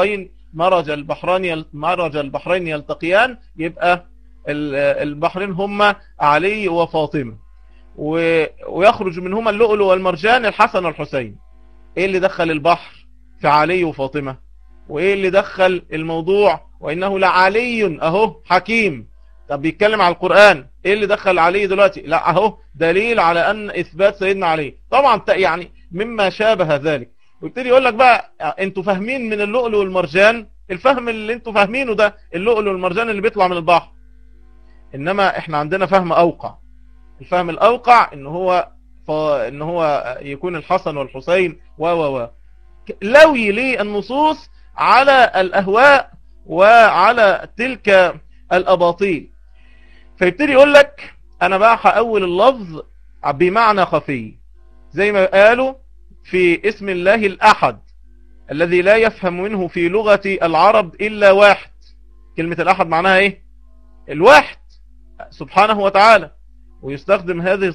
البحرين يلتقيان، يبقى البحرين هما علي وفاطمة، ويخرج منهما اللؤلؤ والمرجان الحسن والحسين. ايه اللي دخل البحر في علي وفاطمة؟ وايه اللي دخل الموضوع وانه لعلي اهو حكيم؟ طب بيتكلم على القرآن، ايه اللي دخل علي دلوقتي؟ لا اهو دليل على ان اثبات سيدنا علي. طبعا يعني مما شابه ذلك. ويبتدي يقول لك بقى انتوا فاهمين من اللؤلؤ والمرجان، الفهم اللي انتوا فاهمينه ده اللؤلؤ والمرجان اللي بيطلع من البحر، انما احنا عندنا فهم اوقع. الفهم الاوقع ان هو يكون الحسن والحسين لوي لي النصوص على الاهواء وعلى تلك الاباطيل. فيبتدي يقول لك انا بقى هأول اللفظ بمعنى خفي، زي ما قالوا في اسم الله الأحد الذي لا يفهم منه في لغة العرب إلا واحد. كلمة الأحد معناها إيه؟ الواحد سبحانه وتعالى. ويستخدم هذه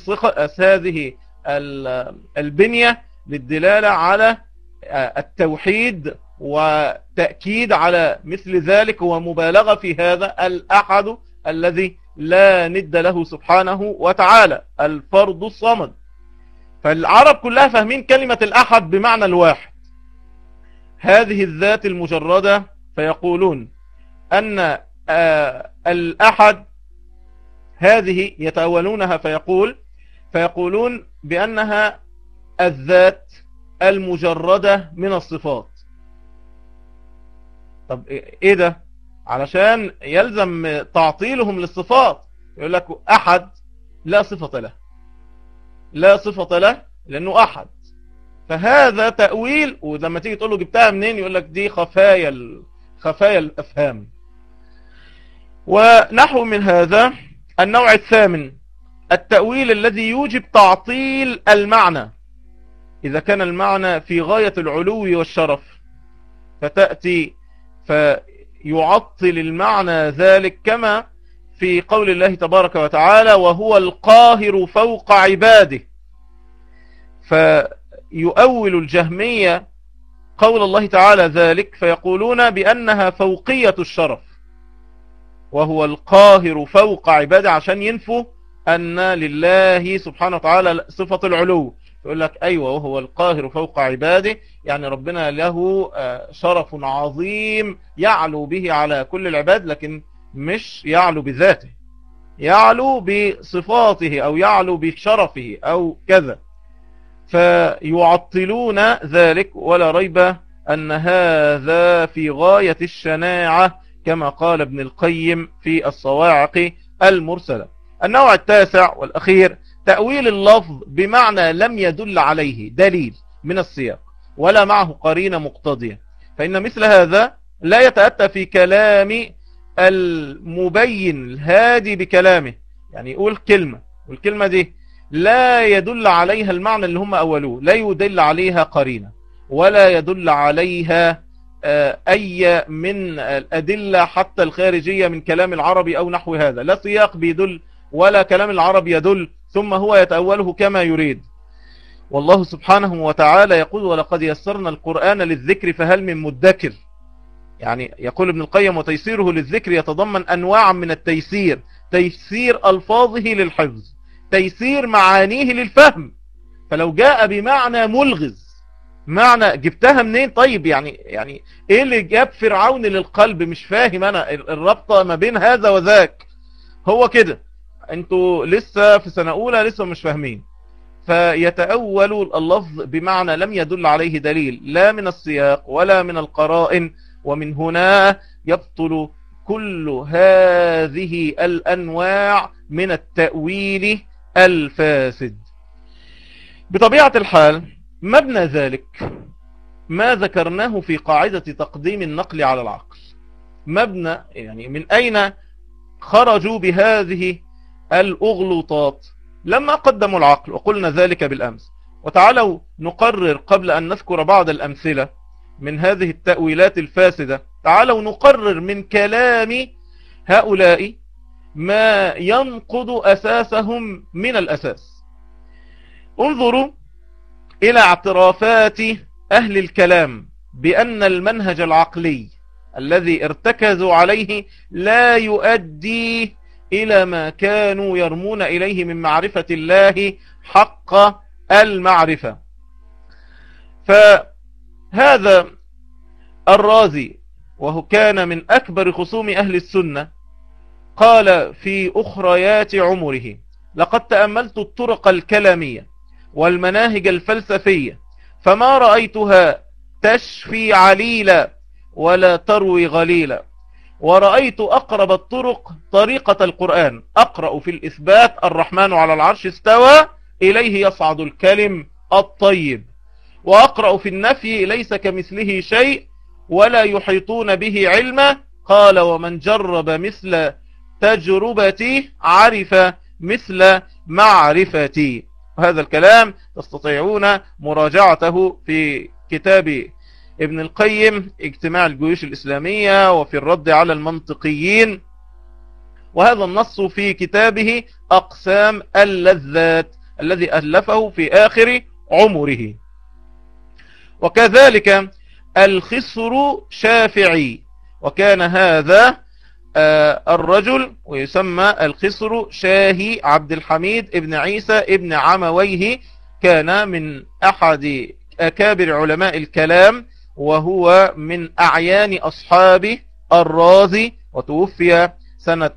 البنية للدلالة على التوحيد وتأكيد على مثل ذلك، ومبالغة في هذا الأحد الذي لا ند له سبحانه وتعالى، الفرد الصمد. فالعرب كلها فاهمين كلمة الأحد بمعنى الواحد، هذه الذات المجردة. فيقولون أن الأحد هذه يتأولونها، فيقولون بأنها الذات المجردة من الصفات. طب إيه ده؟ علشان يلزم تعطيلهم للصفات. يقول لك أحد لا صفة له، لا صفة له لأنه أحد. فهذا تأويل، ولما تيجي تقول له جبتها منين يقول لك دي خفايا الأفهام. ونحو من هذا النوع الثامن، التأويل الذي يوجب تعطيل المعنى إذا كان المعنى في غاية العلو والشرف، فتأتي فيعطل المعنى ذلك، كما في قول الله تبارك وتعالى وهو القاهر فوق عباده. فيؤول الجهمية قول الله تعالى ذلك، فيقولون بأنها فوقية الشرف، وهو القاهر فوق عباده، عشان ينفوا أن لله سبحانه وتعالى صفة العلو. يقول لك أيوة وهو القاهر فوق عباده، يعني ربنا له شرف عظيم يعلو به على كل العباد، لكن مش يعلو بذاته، يعلو بصفاته أو يعلو بشرفه أو كذا. فيعطلون ذلك، ولا ريب أن هذا في غاية الشناعة، كما قال ابن القيم في الصواعق المرسلة. النوع التاسع والأخير، تأويل اللفظ بمعنى لم يدل عليه دليل من السياق ولا معه قرينة مقتضية. فإن مثل هذا لا يتأتى في كلام المبين الهادي بكلامه، يعني يقول كلمة والكلمة دي لا يدل عليها المعنى اللي هم أولوه، لا يدل عليها قرينة، ولا يدل عليها أي من الأدلة حتى الخارجية من كلام العربي أو نحو هذا، لا سياق بيدل ولا كلام العرب يدل، ثم هو يتأوله كما يريد. والله سبحانه وتعالى يقول ولقد يسرنا القرآن للذكر فهل من مدكر. يعني يقول ابن القيم وتيسيره للذكر يتضمن أنواع من التيسير، تيسير ألفاظه للحفظ، تيسير معانيه للفهم. فلو جاء بمعنى ملغز، معنى جبتها منين؟ طيب يعني ايه اللي جاب فرعون للقلب؟ مش فاهم انا الربطة ما بين هذا وذاك. هو كده، انتوا لسه في سنة اولى لسه مش فاهمين، فيتأول اللفظ بمعنى لم يدل عليه دليل لا من السياق ولا من القرائن، ومن هنا يبطل كل هذه الأنواع من التأويل الفاسد. بطبيعة الحال مبنى ذلك ما ذكرناه في قاعدة تقديم النقل على العقل. مبنى يعني من أين خرجوا بهذه الأغلوطات؟ لما قدموا العقل، وقلنا ذلك بالأمس. وتعالوا نقرر قبل أن نذكر بعض الأمثلة من هذه التأويلات الفاسدة، تعالوا نقرر من كلام هؤلاء ما ينقض أساسهم من الأساس. انظروا إلى اعترافات أهل الكلام بأن المنهج العقلي الذي ارتكزوا عليه لا يؤدي إلى ما كانوا يرمون إليه من معرفة الله حق المعرفة. فهذا الرازي وهو كان من أكبر خصوم أهل السنة قال في أخريات عمره: لقد تأملت الطرق الكلامية والمناهج الفلسفية فما رأيتها تشفي عليلا ولا تروي غليلا، ورأيت أقرب الطرق طريقة القرآن، أقرأ في الإثبات الرحمن على العرش استوى إليه يصعد الكلم الطيب، وأقرأ في النفي ليس كمثله شيء ولا يحيطون به علما، قال ومن جرب مثل تجربتي عرف مثل معرفتي. وهذا الكلام تستطيعون مراجعته في كتاب ابن القيم اجتماع الجيوش الإسلامية وفي الرد على المنطقيين، وهذا النص في كتابه أقسام اللذات الذي ألفه في آخر عمره. وكذلك الخسر شافعي، وكان هذا الرجل ويسمى الخسر شاهي عبد الحميد ابن عيسى ابن عمويه، كان من أحد أكابر علماء الكلام، وهو من أعيان أصحاب الرازي، وتوفي سنة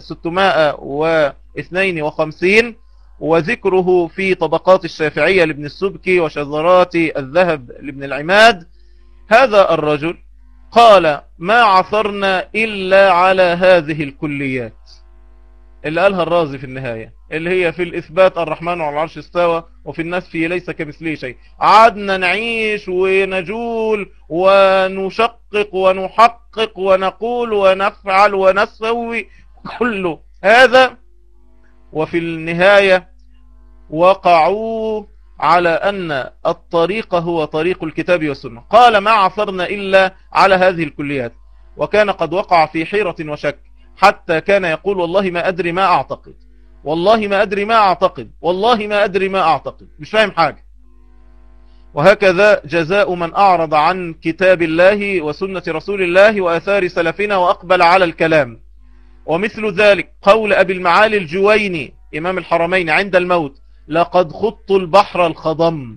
652، وذكره في طبقات الشافعية لابن السبكي وشذرات الذهب لابن العماد. هذا الرجل قال ما عثرنا إلا على هذه الكليات اللي قالها الرازي في النهاية، اللي هي في الإثبات الرحمن على العرش استوى، وفي النفي ليس كمثله شيء. عادنا نعيش ونجول ونشقق ونحقق ونقول ونفعل ونسوي كله هذا، وفي النهاية وقعوا على أن الطريق هو طريق الكتاب والسنة. قال ما عثرنا إلا على هذه الكليات، وكان قد وقع في حيرة وشك، حتى كان يقول والله ما أدري ما أعتقد، والله ما أدري ما أعتقد، والله ما أدري ما أعتقد، مش فاهم حاجة. وهكذا جزاء من أعرض عن كتاب الله وسنة رسول الله وآثار سلفنا وأقبل على الكلام. ومثل ذلك قول أبي المعالي الجويني إمام الحرمين عند الموت: لقد خضت البحر الخضم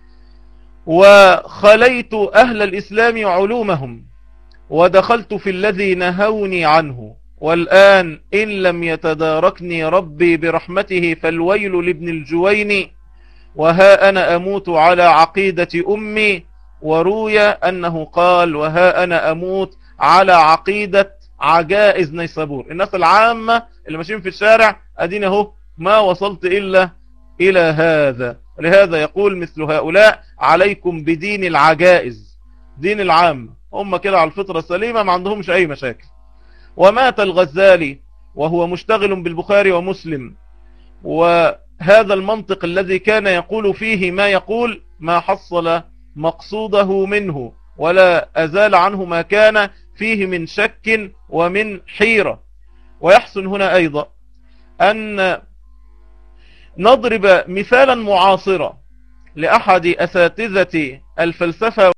وخليت أهل الإسلام علومهم ودخلت في الذي نهوني عنه، والآن إن لم يتداركني ربي برحمته فالويل لابن الجويني، وها أنا أموت على عقيدة أمي. وروي أنه قال وها أنا أموت على عقيدة عجائز نيسابور. الناس العامة اللي ماشيين في الشارع أدين اهو ما وصلت إلا إلى هذا. لهذا يقول مثل هؤلاء عليكم بدين العجائز، دين العام، هم كده على الفطرة السليمة ما عندهمش أي مشاكل. ومات الغزالي وهو مشتغل بالبخاري ومسلم، وهذا المنطق الذي كان يقول فيه ما يقول ما حصل مقصوده منه ولا أزال عنه ما كان فيه من شك ومن حيرة. ويحسن هنا أيضا أن نضرب مثالا معاصرا لأحد أساتذة الفلسفة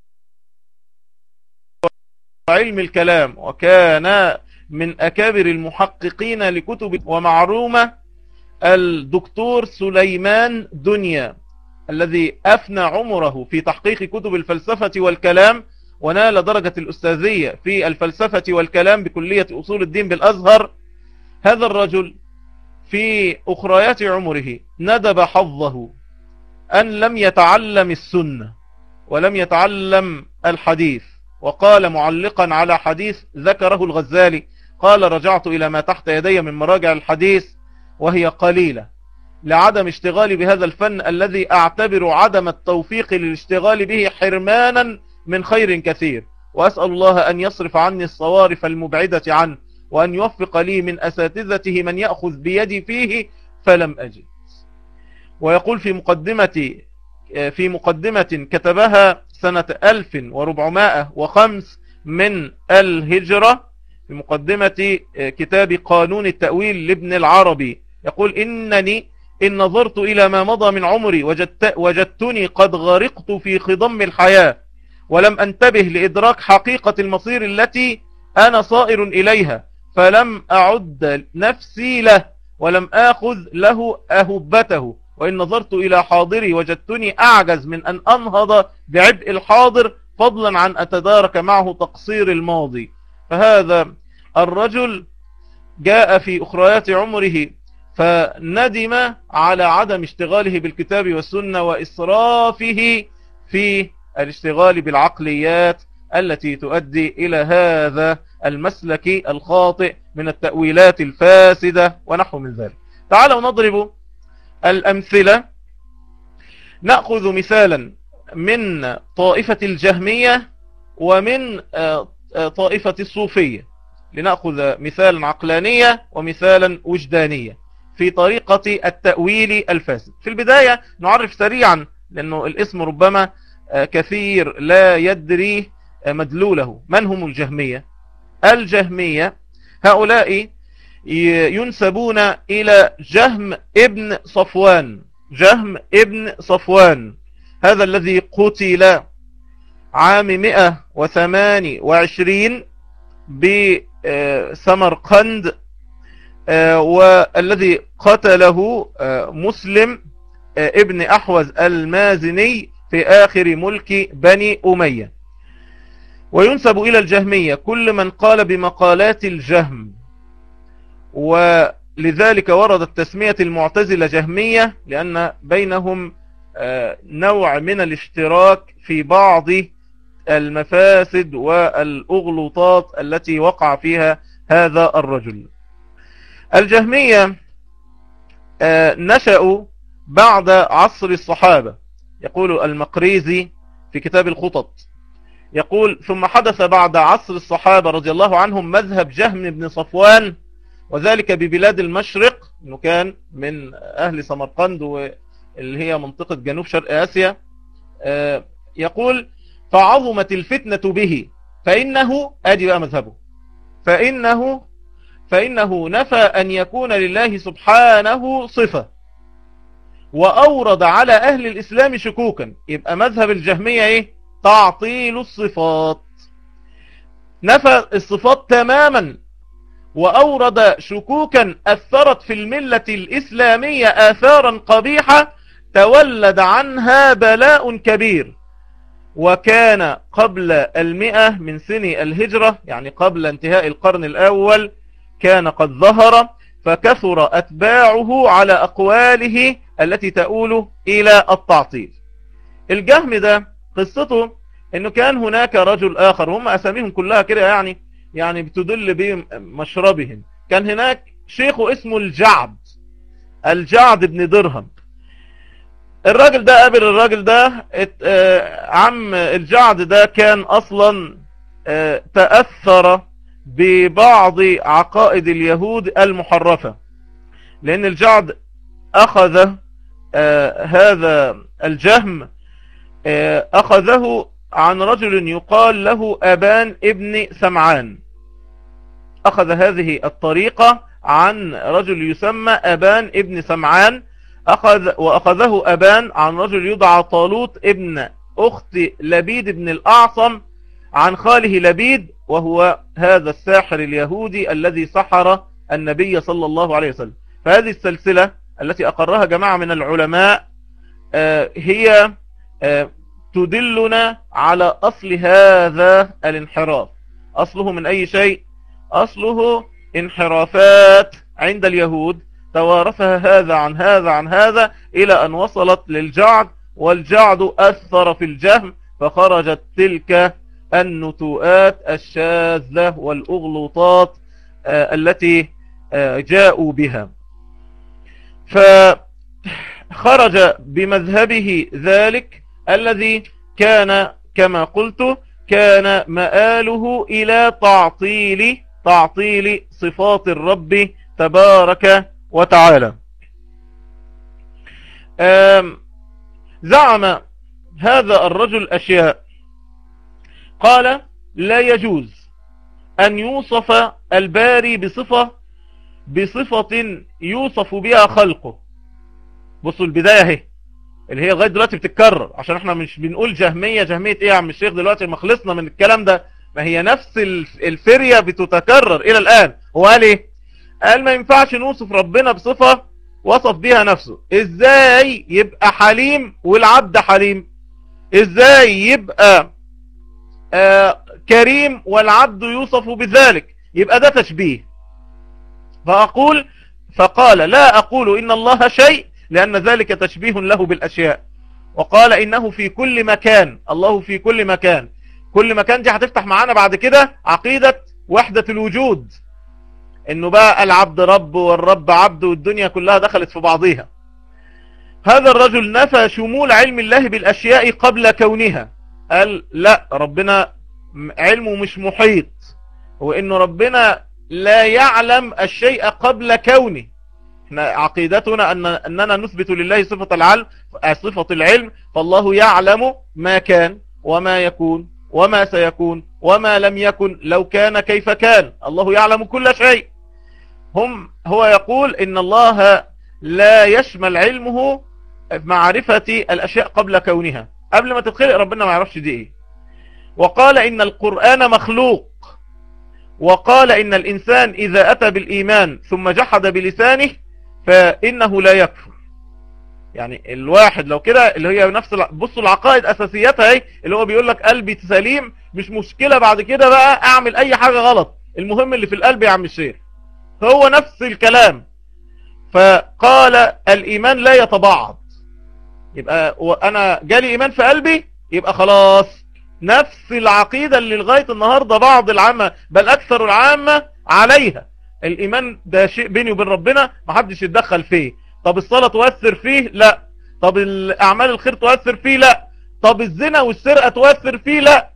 وعلم الكلام، وكان من أكابر المحققين لكتب ومعرومة، الدكتور سليمان دنيا، الذي أفنى عمره في تحقيق كتب الفلسفة والكلام، ونال درجة الأستاذية في الفلسفة والكلام بكلية أصول الدين بالأزهر. هذا الرجل في أخريات عمره ندب حظه أن لم يتعلم السنة ولم يتعلم الحديث، وقال معلقا على حديث ذكره الغزالي، قال: رجعت إلى ما تحت يدي من مراجع الحديث وهي قليلة، لعدم اشتغالي بهذا الفن الذي أعتبر عدم التوفيق للاشتغال به حرمانا من خير كثير، وأسأل الله أن يصرف عني الصوارف المبعدة عنه، وأن يوفق لي من أساتذته من يأخذ بيدي فيه فلم أجد. ويقول في مقدمة كتبها سنة 1405 من الهجرة، في مقدمة كتاب قانون التأويل لابن العربي، يقول: إنني إن نظرت إلى ما مضى من عمري وجدتني قد غرقت في خضم الحياة، ولم أنتبه لإدراك حقيقة المصير التي أنا صائر إليها، فلم أعد نفسي له ولم آخذ له أهبته، وإن نظرت إلى حاضري وجدتني أعجز من أن أنهض بعبء الحاضر، فضلا عن أتدارك معه تقصير الماضي. فهذا الرجل جاء في أخريات عمره فندم على عدم اشتغاله بالكتاب والسنة وإسرافه في الاشتغال بالعقليات التي تؤدي إلى هذا المسلك الخاطئ من التأويلات الفاسدة ونحو من ذلك. تعالوا نضرب الأمثلة. نأخذ مثالا من طائفة الجهمية ومن طائفة الصوفية، لنأخذ مثالا عقلانية ومثالا وجدانية في طريقة التأويل الفاسد. في البداية نعرف سريعا، لأنه الاسم ربما كثير لا يدري مدلوله، من هم الجهمية؟ الجهمية هؤلاء ينسبون إلى جهم ابن صفوان. جهم ابن صفوان هذا الذي قتل عام 128 بسمرقند، والذي قتله مسلم ابن أحوز المازني في آخر ملك بني أمية. وينسب إلى الجهمية كل من قال بمقالات الجهم، ولذلك وردت تسمية المعتزلة جهمية، لأن بينهم نوع من الاشتراك في بعض المفاسد والأغلوطات التي وقع فيها هذا الرجل. الجهمية نشأوا بعد عصر الصحابة. يقول المقريزي في كتاب الخطط، يقول: ثم حدث بعد عصر الصحابة رضي الله عنهم مذهب جهم بن صفوان، وذلك ببلاد المشرق، انه كان من اهل سمرقند واللي هي منطقة جنوب شرق اسيا. يقول: فعظمت الفتنة به، فانه ادي بقى مذهبه، فانه نفى ان يكون لله سبحانه صفة، واورد على اهل الاسلام شكوكا. يبقى مذهب الجهمية ايه؟ تعطيل الصفات، نفى الصفات تماما، وأورد شكوكا أثرت في الملة الإسلامية آثارا قبيحة تولد عنها بلاء كبير. وكان قبل 100 من سنة الهجرة، يعني قبل انتهاء القرن الأول، كان قد ظهر، فكثر أتباعه على أقواله التي تؤول إلى التعطيل. الجهم ده قصته انه كان هناك رجل اخر، هم اساميهم كلها كده يعني بتدل بمشربهم. كان هناك شيخ اسمه الجعد بن درهم. الراجل ده قابل الراجل ده، عم الجعد ده كان اصلا تأثر ببعض عقائد اليهود المحرفة، لان الجعد اخذ هذا الجهم أخذه عن رجل يقال له أبان ابن سمعان. أخذ هذه الطريقة عن رجل يسمى أبان ابن سمعان، وأخذه أبان عن رجل يدعى طالوت ابن أخت لبيد بن الأعصم عن خاله لبيد، وهو هذا الساحر اليهودي الذي سحر النبي صلى الله عليه وسلم. فهذه السلسلة التي أقرها جماعة من العلماء هي تدلنا على أصل هذا الانحراف. أصله من أي شيء؟ أصله انحرافات عند اليهود توارثها هذا عن هذا عن هذا إلى أن وصلت للجعد، والجعد أثر في الجهم فخرجت تلك النتوءات الشاذة والأغلوطات التي جاءوا بها. فخرج بمذهبه ذلك الذي كان كما قلت كان مآله إلى تعطيل صفات الرب تبارك وتعالى. زعم هذا الرجل أشياء. قال لا يجوز أن يوصف الباري بصفة يوصف بها خلقه. بصوا البداية اهي اللي هي لغاية دلوقتي بتتكرر، عشان احنا مش بنقول جهمية ايه يا عم الشيخ دلوقتي، ما خلصنا من الكلام ده، ما هي نفس الفرية بتتكرر الى الان. هو قال ايه؟ قال ما ينفعش نوصف ربنا بصفة وصف بها نفسه. ازاي يبقى حليم والعبد حليم؟ ازاي يبقى كريم والعبد يوصف بذلك؟ يبقى ده تشبيه. فقال لا أقول إن الله شيء لأن ذلك تشبيه له بالأشياء. وقال إنه في كل مكان، الله في كل مكان. كل مكان دي هتفتح معانا بعد كده عقيدة وحدة الوجود، إنه بقى العبد رب والرب عبد والدنيا كلها دخلت في بعضها. هذا الرجل نفى شمول علم الله بالأشياء قبل كونها. قال لا، ربنا علمه مش محيط، وإنه ربنا لا يعلم الشيء قبل كونه. احنا عقيدتنا أننا نثبت لله صفة العلم، فالله يعلم ما كان وما يكون وما سيكون وما لم يكن لو كان كيف كان. الله يعلم كل شيء. هو يقول إن الله لا يشمل علمه معرفة الأشياء قبل كونها، قبل ما تتخلق ربنا ما يعرفش دي ايه. وقال إن القرآن مخلوق. وقال إن الإنسان إذا أتى بالإيمان ثم جحد بلسانه فإنه لا يكفر. يعني الواحد لو كده اللي هي نفس بصوا العقائد أساسياتها ايه، اللي هو بيقول لك قلبي سليم مش مشكلة بعد كده بقى أعمل أي حاجة غلط، المهم اللي في القلب يا عم الشيخ. هو نفس الكلام. فقال الإيمان لا يتبعض. يبقى أنا جالي إيمان في قلبي يبقى خلاص. نفس العقيدة اللي لغاية النهاردة بعض العامة بل أكثر العامة عليها. الإيمان ده شيء بيني وبين ربنا محدش يتدخل فيه. طب الصلاة تؤثر فيه؟ لا. طب الأعمال الخير تؤثر فيه؟ لا. طب الزنا والسرقة تؤثر فيه؟ لا.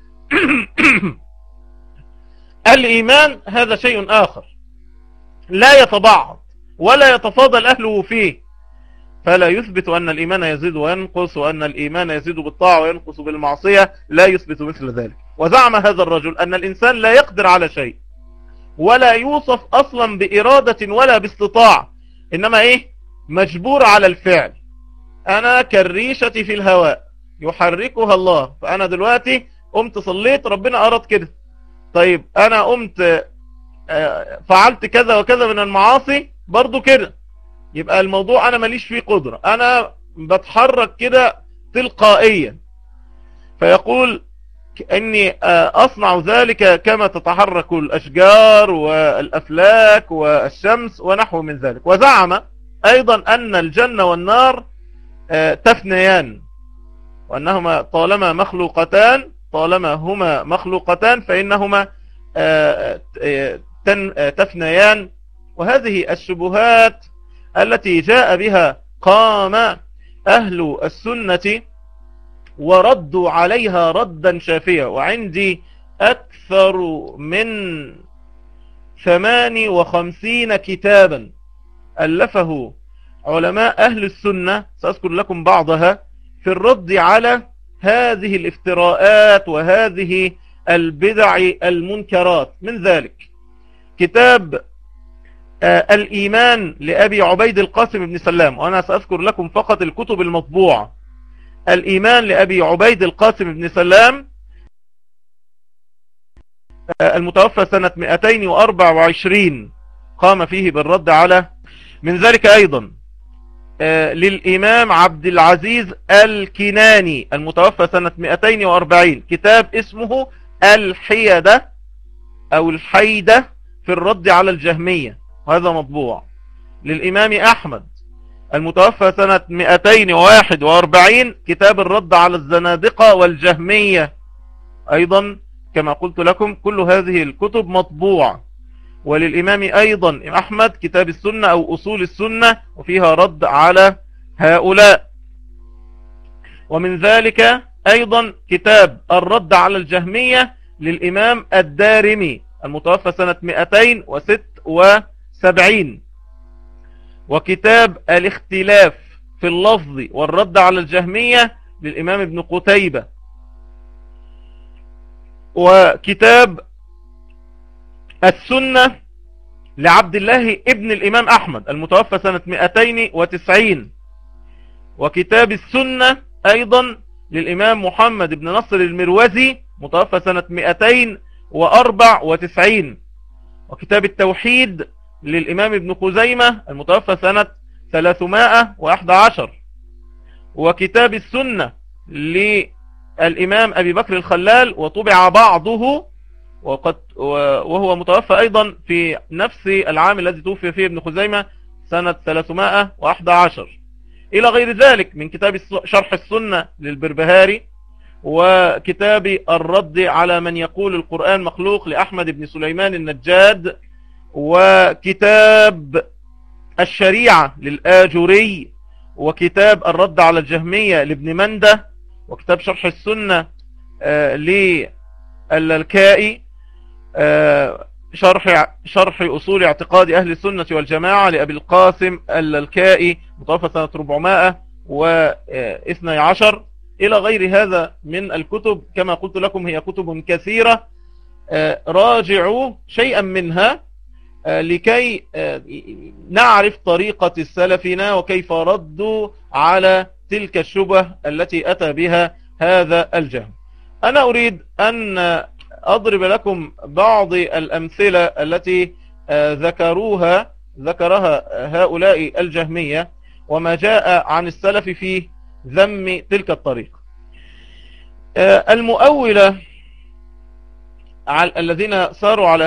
الإيمان هذا شيء آخر لا يتبعض ولا يتفاضل أهله فيه. فلا يثبت أن الإيمان يزيد وينقص، وأن الإيمان يزيد بالطاعة وينقص بالمعصية، لا يثبت مثل ذلك. وزعم هذا الرجل أن الإنسان لا يقدر على شيء ولا يوصف أصلا بإرادة ولا باستطاعة، إنما إيه؟ مجبور على الفعل. أنا كالريشة في الهواء يحركها الله. فأنا دلوقتي قمت صليت ربنا أراد كده. طيب أنا قمت فعلت كذا وكذا من المعاصي برضو كده. يبقى الموضوع أنا ماليش فيه قدرة، أنا بتحرك كده تلقائيا. فيقول إني أصنع ذلك كما تتحرك الأشجار والأفلاك والشمس ونحو من ذلك. وزعم أيضا أن الجنة والنار تفنيان، وأنهما طالما هما مخلوقتان فإنهما تفنيان. وهذه الشبهات التي جاء بها قام أهل السنة وردوا عليها ردا شافيا. وعندي أكثر من 58 كتابا ألفه علماء أهل السنة، سأذكر لكم بعضها، في الرد على هذه الافتراءات وهذه البدع المنكرات. من ذلك كتاب الإيمان لأبي عبيد القاسم بن سلام، وأنا سأذكر لكم فقط الكتب المطبوعة. الإيمان لأبي عبيد القاسم بن سلام المتوفى سنة 224 قام فيه بالرد على. من ذلك أيضا للإمام عبد العزيز الكناني المتوفى سنة 240 كتاب اسمه الحيدة أو الحيدة في الرد على الجهمية، وهذا مطبوع. للإمام أحمد المتوفى سنة 241 كتاب الرد على الزنادقة والجهمية، أيضا كما قلت لكم كل هذه الكتب مطبوعة. وللإمام أيضا أحمد كتاب السنة أو أصول السنة، وفيها رد على هؤلاء. ومن ذلك أيضا كتاب الرد على الجهمية للإمام الدارمي المتوفى سنة 276. وكتاب الاختلاف في اللفظ والرد على الجهمية للإمام ابن قتيبة. وكتاب السنة لعبد الله ابن الإمام أحمد المتوفى سنة 290. وكتاب السنة أيضا للإمام محمد بن نصر المروزي متوفى سنة 294. وكتاب التوحيد للإمام ابن خزيمة المتوفى سنة 311. وكتاب السنة للإمام أبي بكر الخلال وطبع بعضه وهو متوفى أيضا في نفس العام الذي توفي فيه ابن خزيمة سنة 311. إلى غير ذلك من كتاب شرح السنة للبربهاري، وكتاب الرد على من يقول القرآن مخلوق لأحمد بن سليمان النجاد، وكتاب الشريعة للآجري، وكتاب الرد على الجهمية لابن منده، وكتاب شرح السنة للكائي، شرح أصول اعتقاد أهل السنة والجماعة لأبي القاسم اللالكائي متوفى سنة 412. إلى غير هذا من الكتب. كما قلت لكم هي كتب كثيرة، راجعوا شيئا منها لكي نعرف طريقة السلفنا وكيف ردوا على تلك الشبه التي أتى بها هذا الجهم. أنا أريد أن أضرب لكم بعض الأمثلة التي ذكرها هؤلاء الجهمية وما جاء عن السلف في ذم تلك الطريقة. المؤولة الذين ساروا على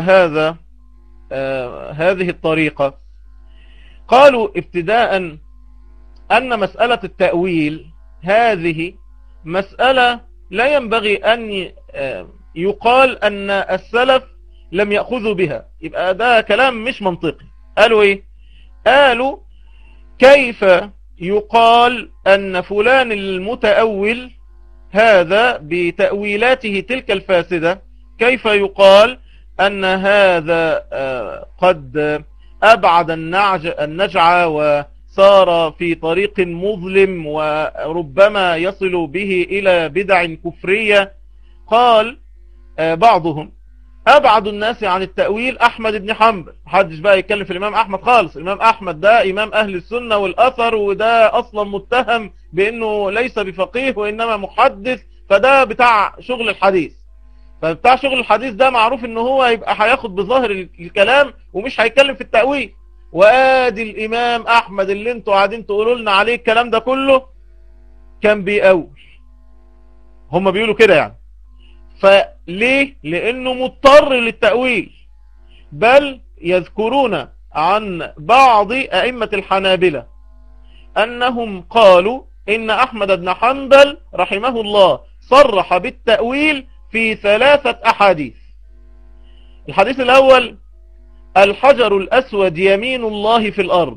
هذه الطريقة قالوا ابتداء أن مسألة التأويل هذه مسألة لا ينبغي أن يقال أن السلف لم يأخذوا بها، يبقى ده كلام مش منطقي. قالوا إيه؟ قالوا كيف يقال أن فلان المتأول هذا بتأويلاته تلك الفاسدة، كيف يقال أن هذا قد أبعد النجعة وصار في طريق مظلم وربما يصل به إلى بدع كفرية؟ قال بعضهم أبعد الناس عن التأويل أحمد بن حنبل. محدش بقى يتكلم في الإمام أحمد خالص، الإمام أحمد ده إمام أهل السنة والأثر، وده أصلا متهم بأنه ليس بفقيه وإنما محدث، فده بتاع شغل الحديث. فبتاع شغل الحديث ده معروف إنه هو يبقى هياخد بظاهر الكلام ومش هيتكلم في التأويل. وآدي الإمام أحمد اللي انتوا قاعدين تقولوا لنا عليه الكلام ده كله كان بيأول. هم بيقولوا كده يعني. فليه؟ لأنه مضطر للتأويل. بل يذكرون عن بعض أئمة الحنابلة أنهم قالوا إن أحمد بن حنبل رحمه الله صرح بالتأويل في 3 أحاديث. الحديث الأول: الحجر الأسود يمين الله في الأرض.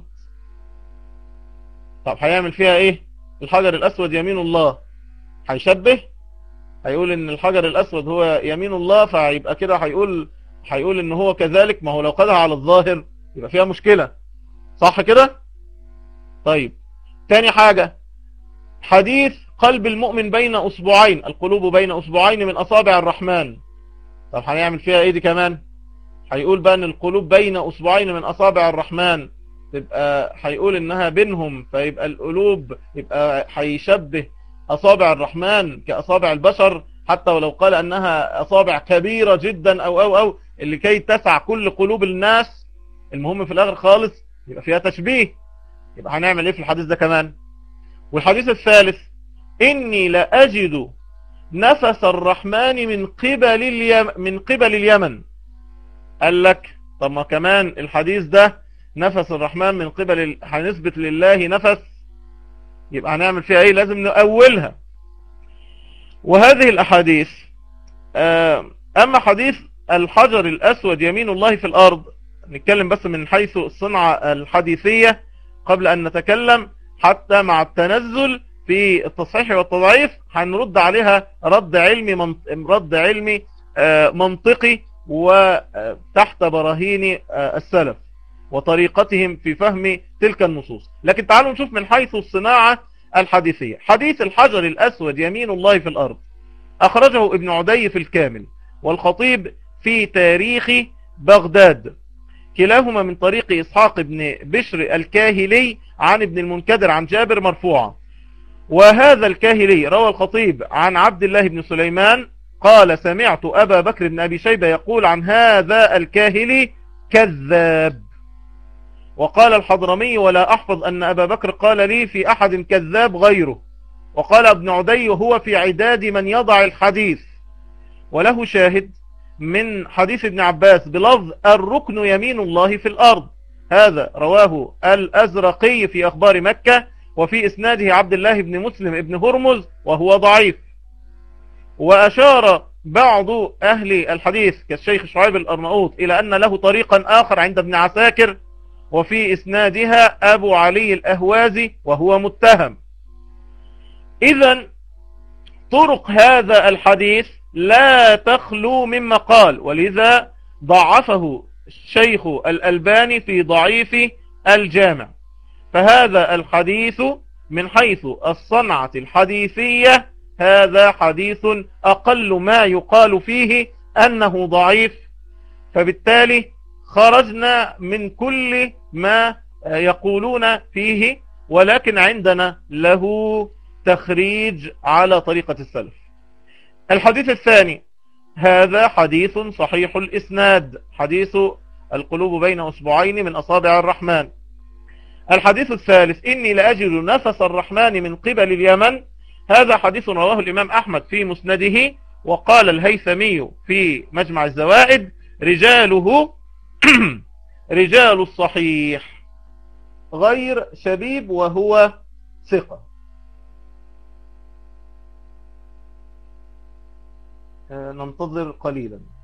طب هيعمل فيها إيه الحجر الأسود يمين الله؟ هيشبه، هيقول ان الحجر الاسود هو يمين الله، فيبقى كده هيقول ان هو كذلك. ما هو لو خدها على الظاهر يبقى فيها مشكلة، صح كده؟ طيب تاني حاجة: حديث قلب المؤمن بين أصبعين، القلوب بين أصبعين من أصابع الرحمن. طب هنعمل فيها ايه دي كمان؟ هيقول بقى ان القلوب بين أصبعين من أصابع الرحمن، تبقى هيقول انها بينهم، فيبقى القلوب يبقى هيشبه أصابع الرحمن كأصابع البشر، حتى ولو قال أنها أصابع كبيرة جدا أو اللي كي تسع كل قلوب الناس. المهم في الآخر خالص يبقى فيها تشبيه. يبقى هنعمل ايه في الحديث ده كمان؟ والحديث الثالث: إني لأجد نفس الرحمن من قبل اليمن. قال لك طب ما كمان الحديث ده نفس الرحمن من قبل هنثبت لله نفس، يبقى هنعمل فيها ايه؟ لازم نأولها. وهذه الأحاديث أما حديث الحجر الأسود يمين الله في الأرض، نتكلم بس من حيث الصنعة الحديثية قبل أن نتكلم حتى مع التنزل في التصحيح والتضعيف، هنرد عليها رد علمي منطقي وتحت براهين السلف وطريقتهم في فهم تلك النصوص. لكن تعالوا نشوف من حيث الصناعة الحديثية. حديث الحجر الأسود يمين الله في الأرض أخرجه ابن عدي في الكامل والخطيب في تاريخ بغداد، كلاهما من طريق إسحاق بن بشر الكاهلي عن ابن المنكدر عن جابر مرفوعا. وهذا الكاهلي روى الخطيب عن عبد الله بن سليمان قال: سمعت أبا بكر بن أبي شيبة يقول عن هذا الكاهلي: كذاب. وقال الحضرمي: ولا أحفظ أن أبا بكر قال لي في أحد كذاب غيره. وقال ابن عدي: هو في عداد من يضع الحديث. وله شاهد من حديث ابن عباس بلفظ: الركن يمين الله في الأرض. هذا رواه الأزرقي في أخبار مكة، وفي إسناده عبد الله بن مسلم ابن هرمز وهو ضعيف. وأشار بعض أهل الحديث كالشيخ شعيب الأرناؤوط إلى أن له طريقا آخر عند ابن عساكر، وفي إسنادها أبو علي الأهوازي وهو متهم. إذن طرق هذا الحديث لا تخلو من مقال، ولذا ضعفه الشيخ الألباني في ضعيف الجامع. فهذا الحديث من حيث الصنعة الحديثية هذا حديث أقل ما يقال فيه أنه ضعيف، فبالتالي خرجنا من كل ما يقولون فيه، ولكن عندنا له تخريج على طريقة السلف. الحديث الثاني: هذا حديث صحيح الإسناد، حديث القلوب بين أصبعين من أصابع الرحمن. الحديث الثالث: إني لأجد نفس الرحمن من قبل اليمن. هذا حديث رواه الإمام أحمد في مسنده، وقال الهيثمي في مجمع الزوائد: رجاله رجال الصحيح غير شبيب وهو ثقة. ننتظر قليلا.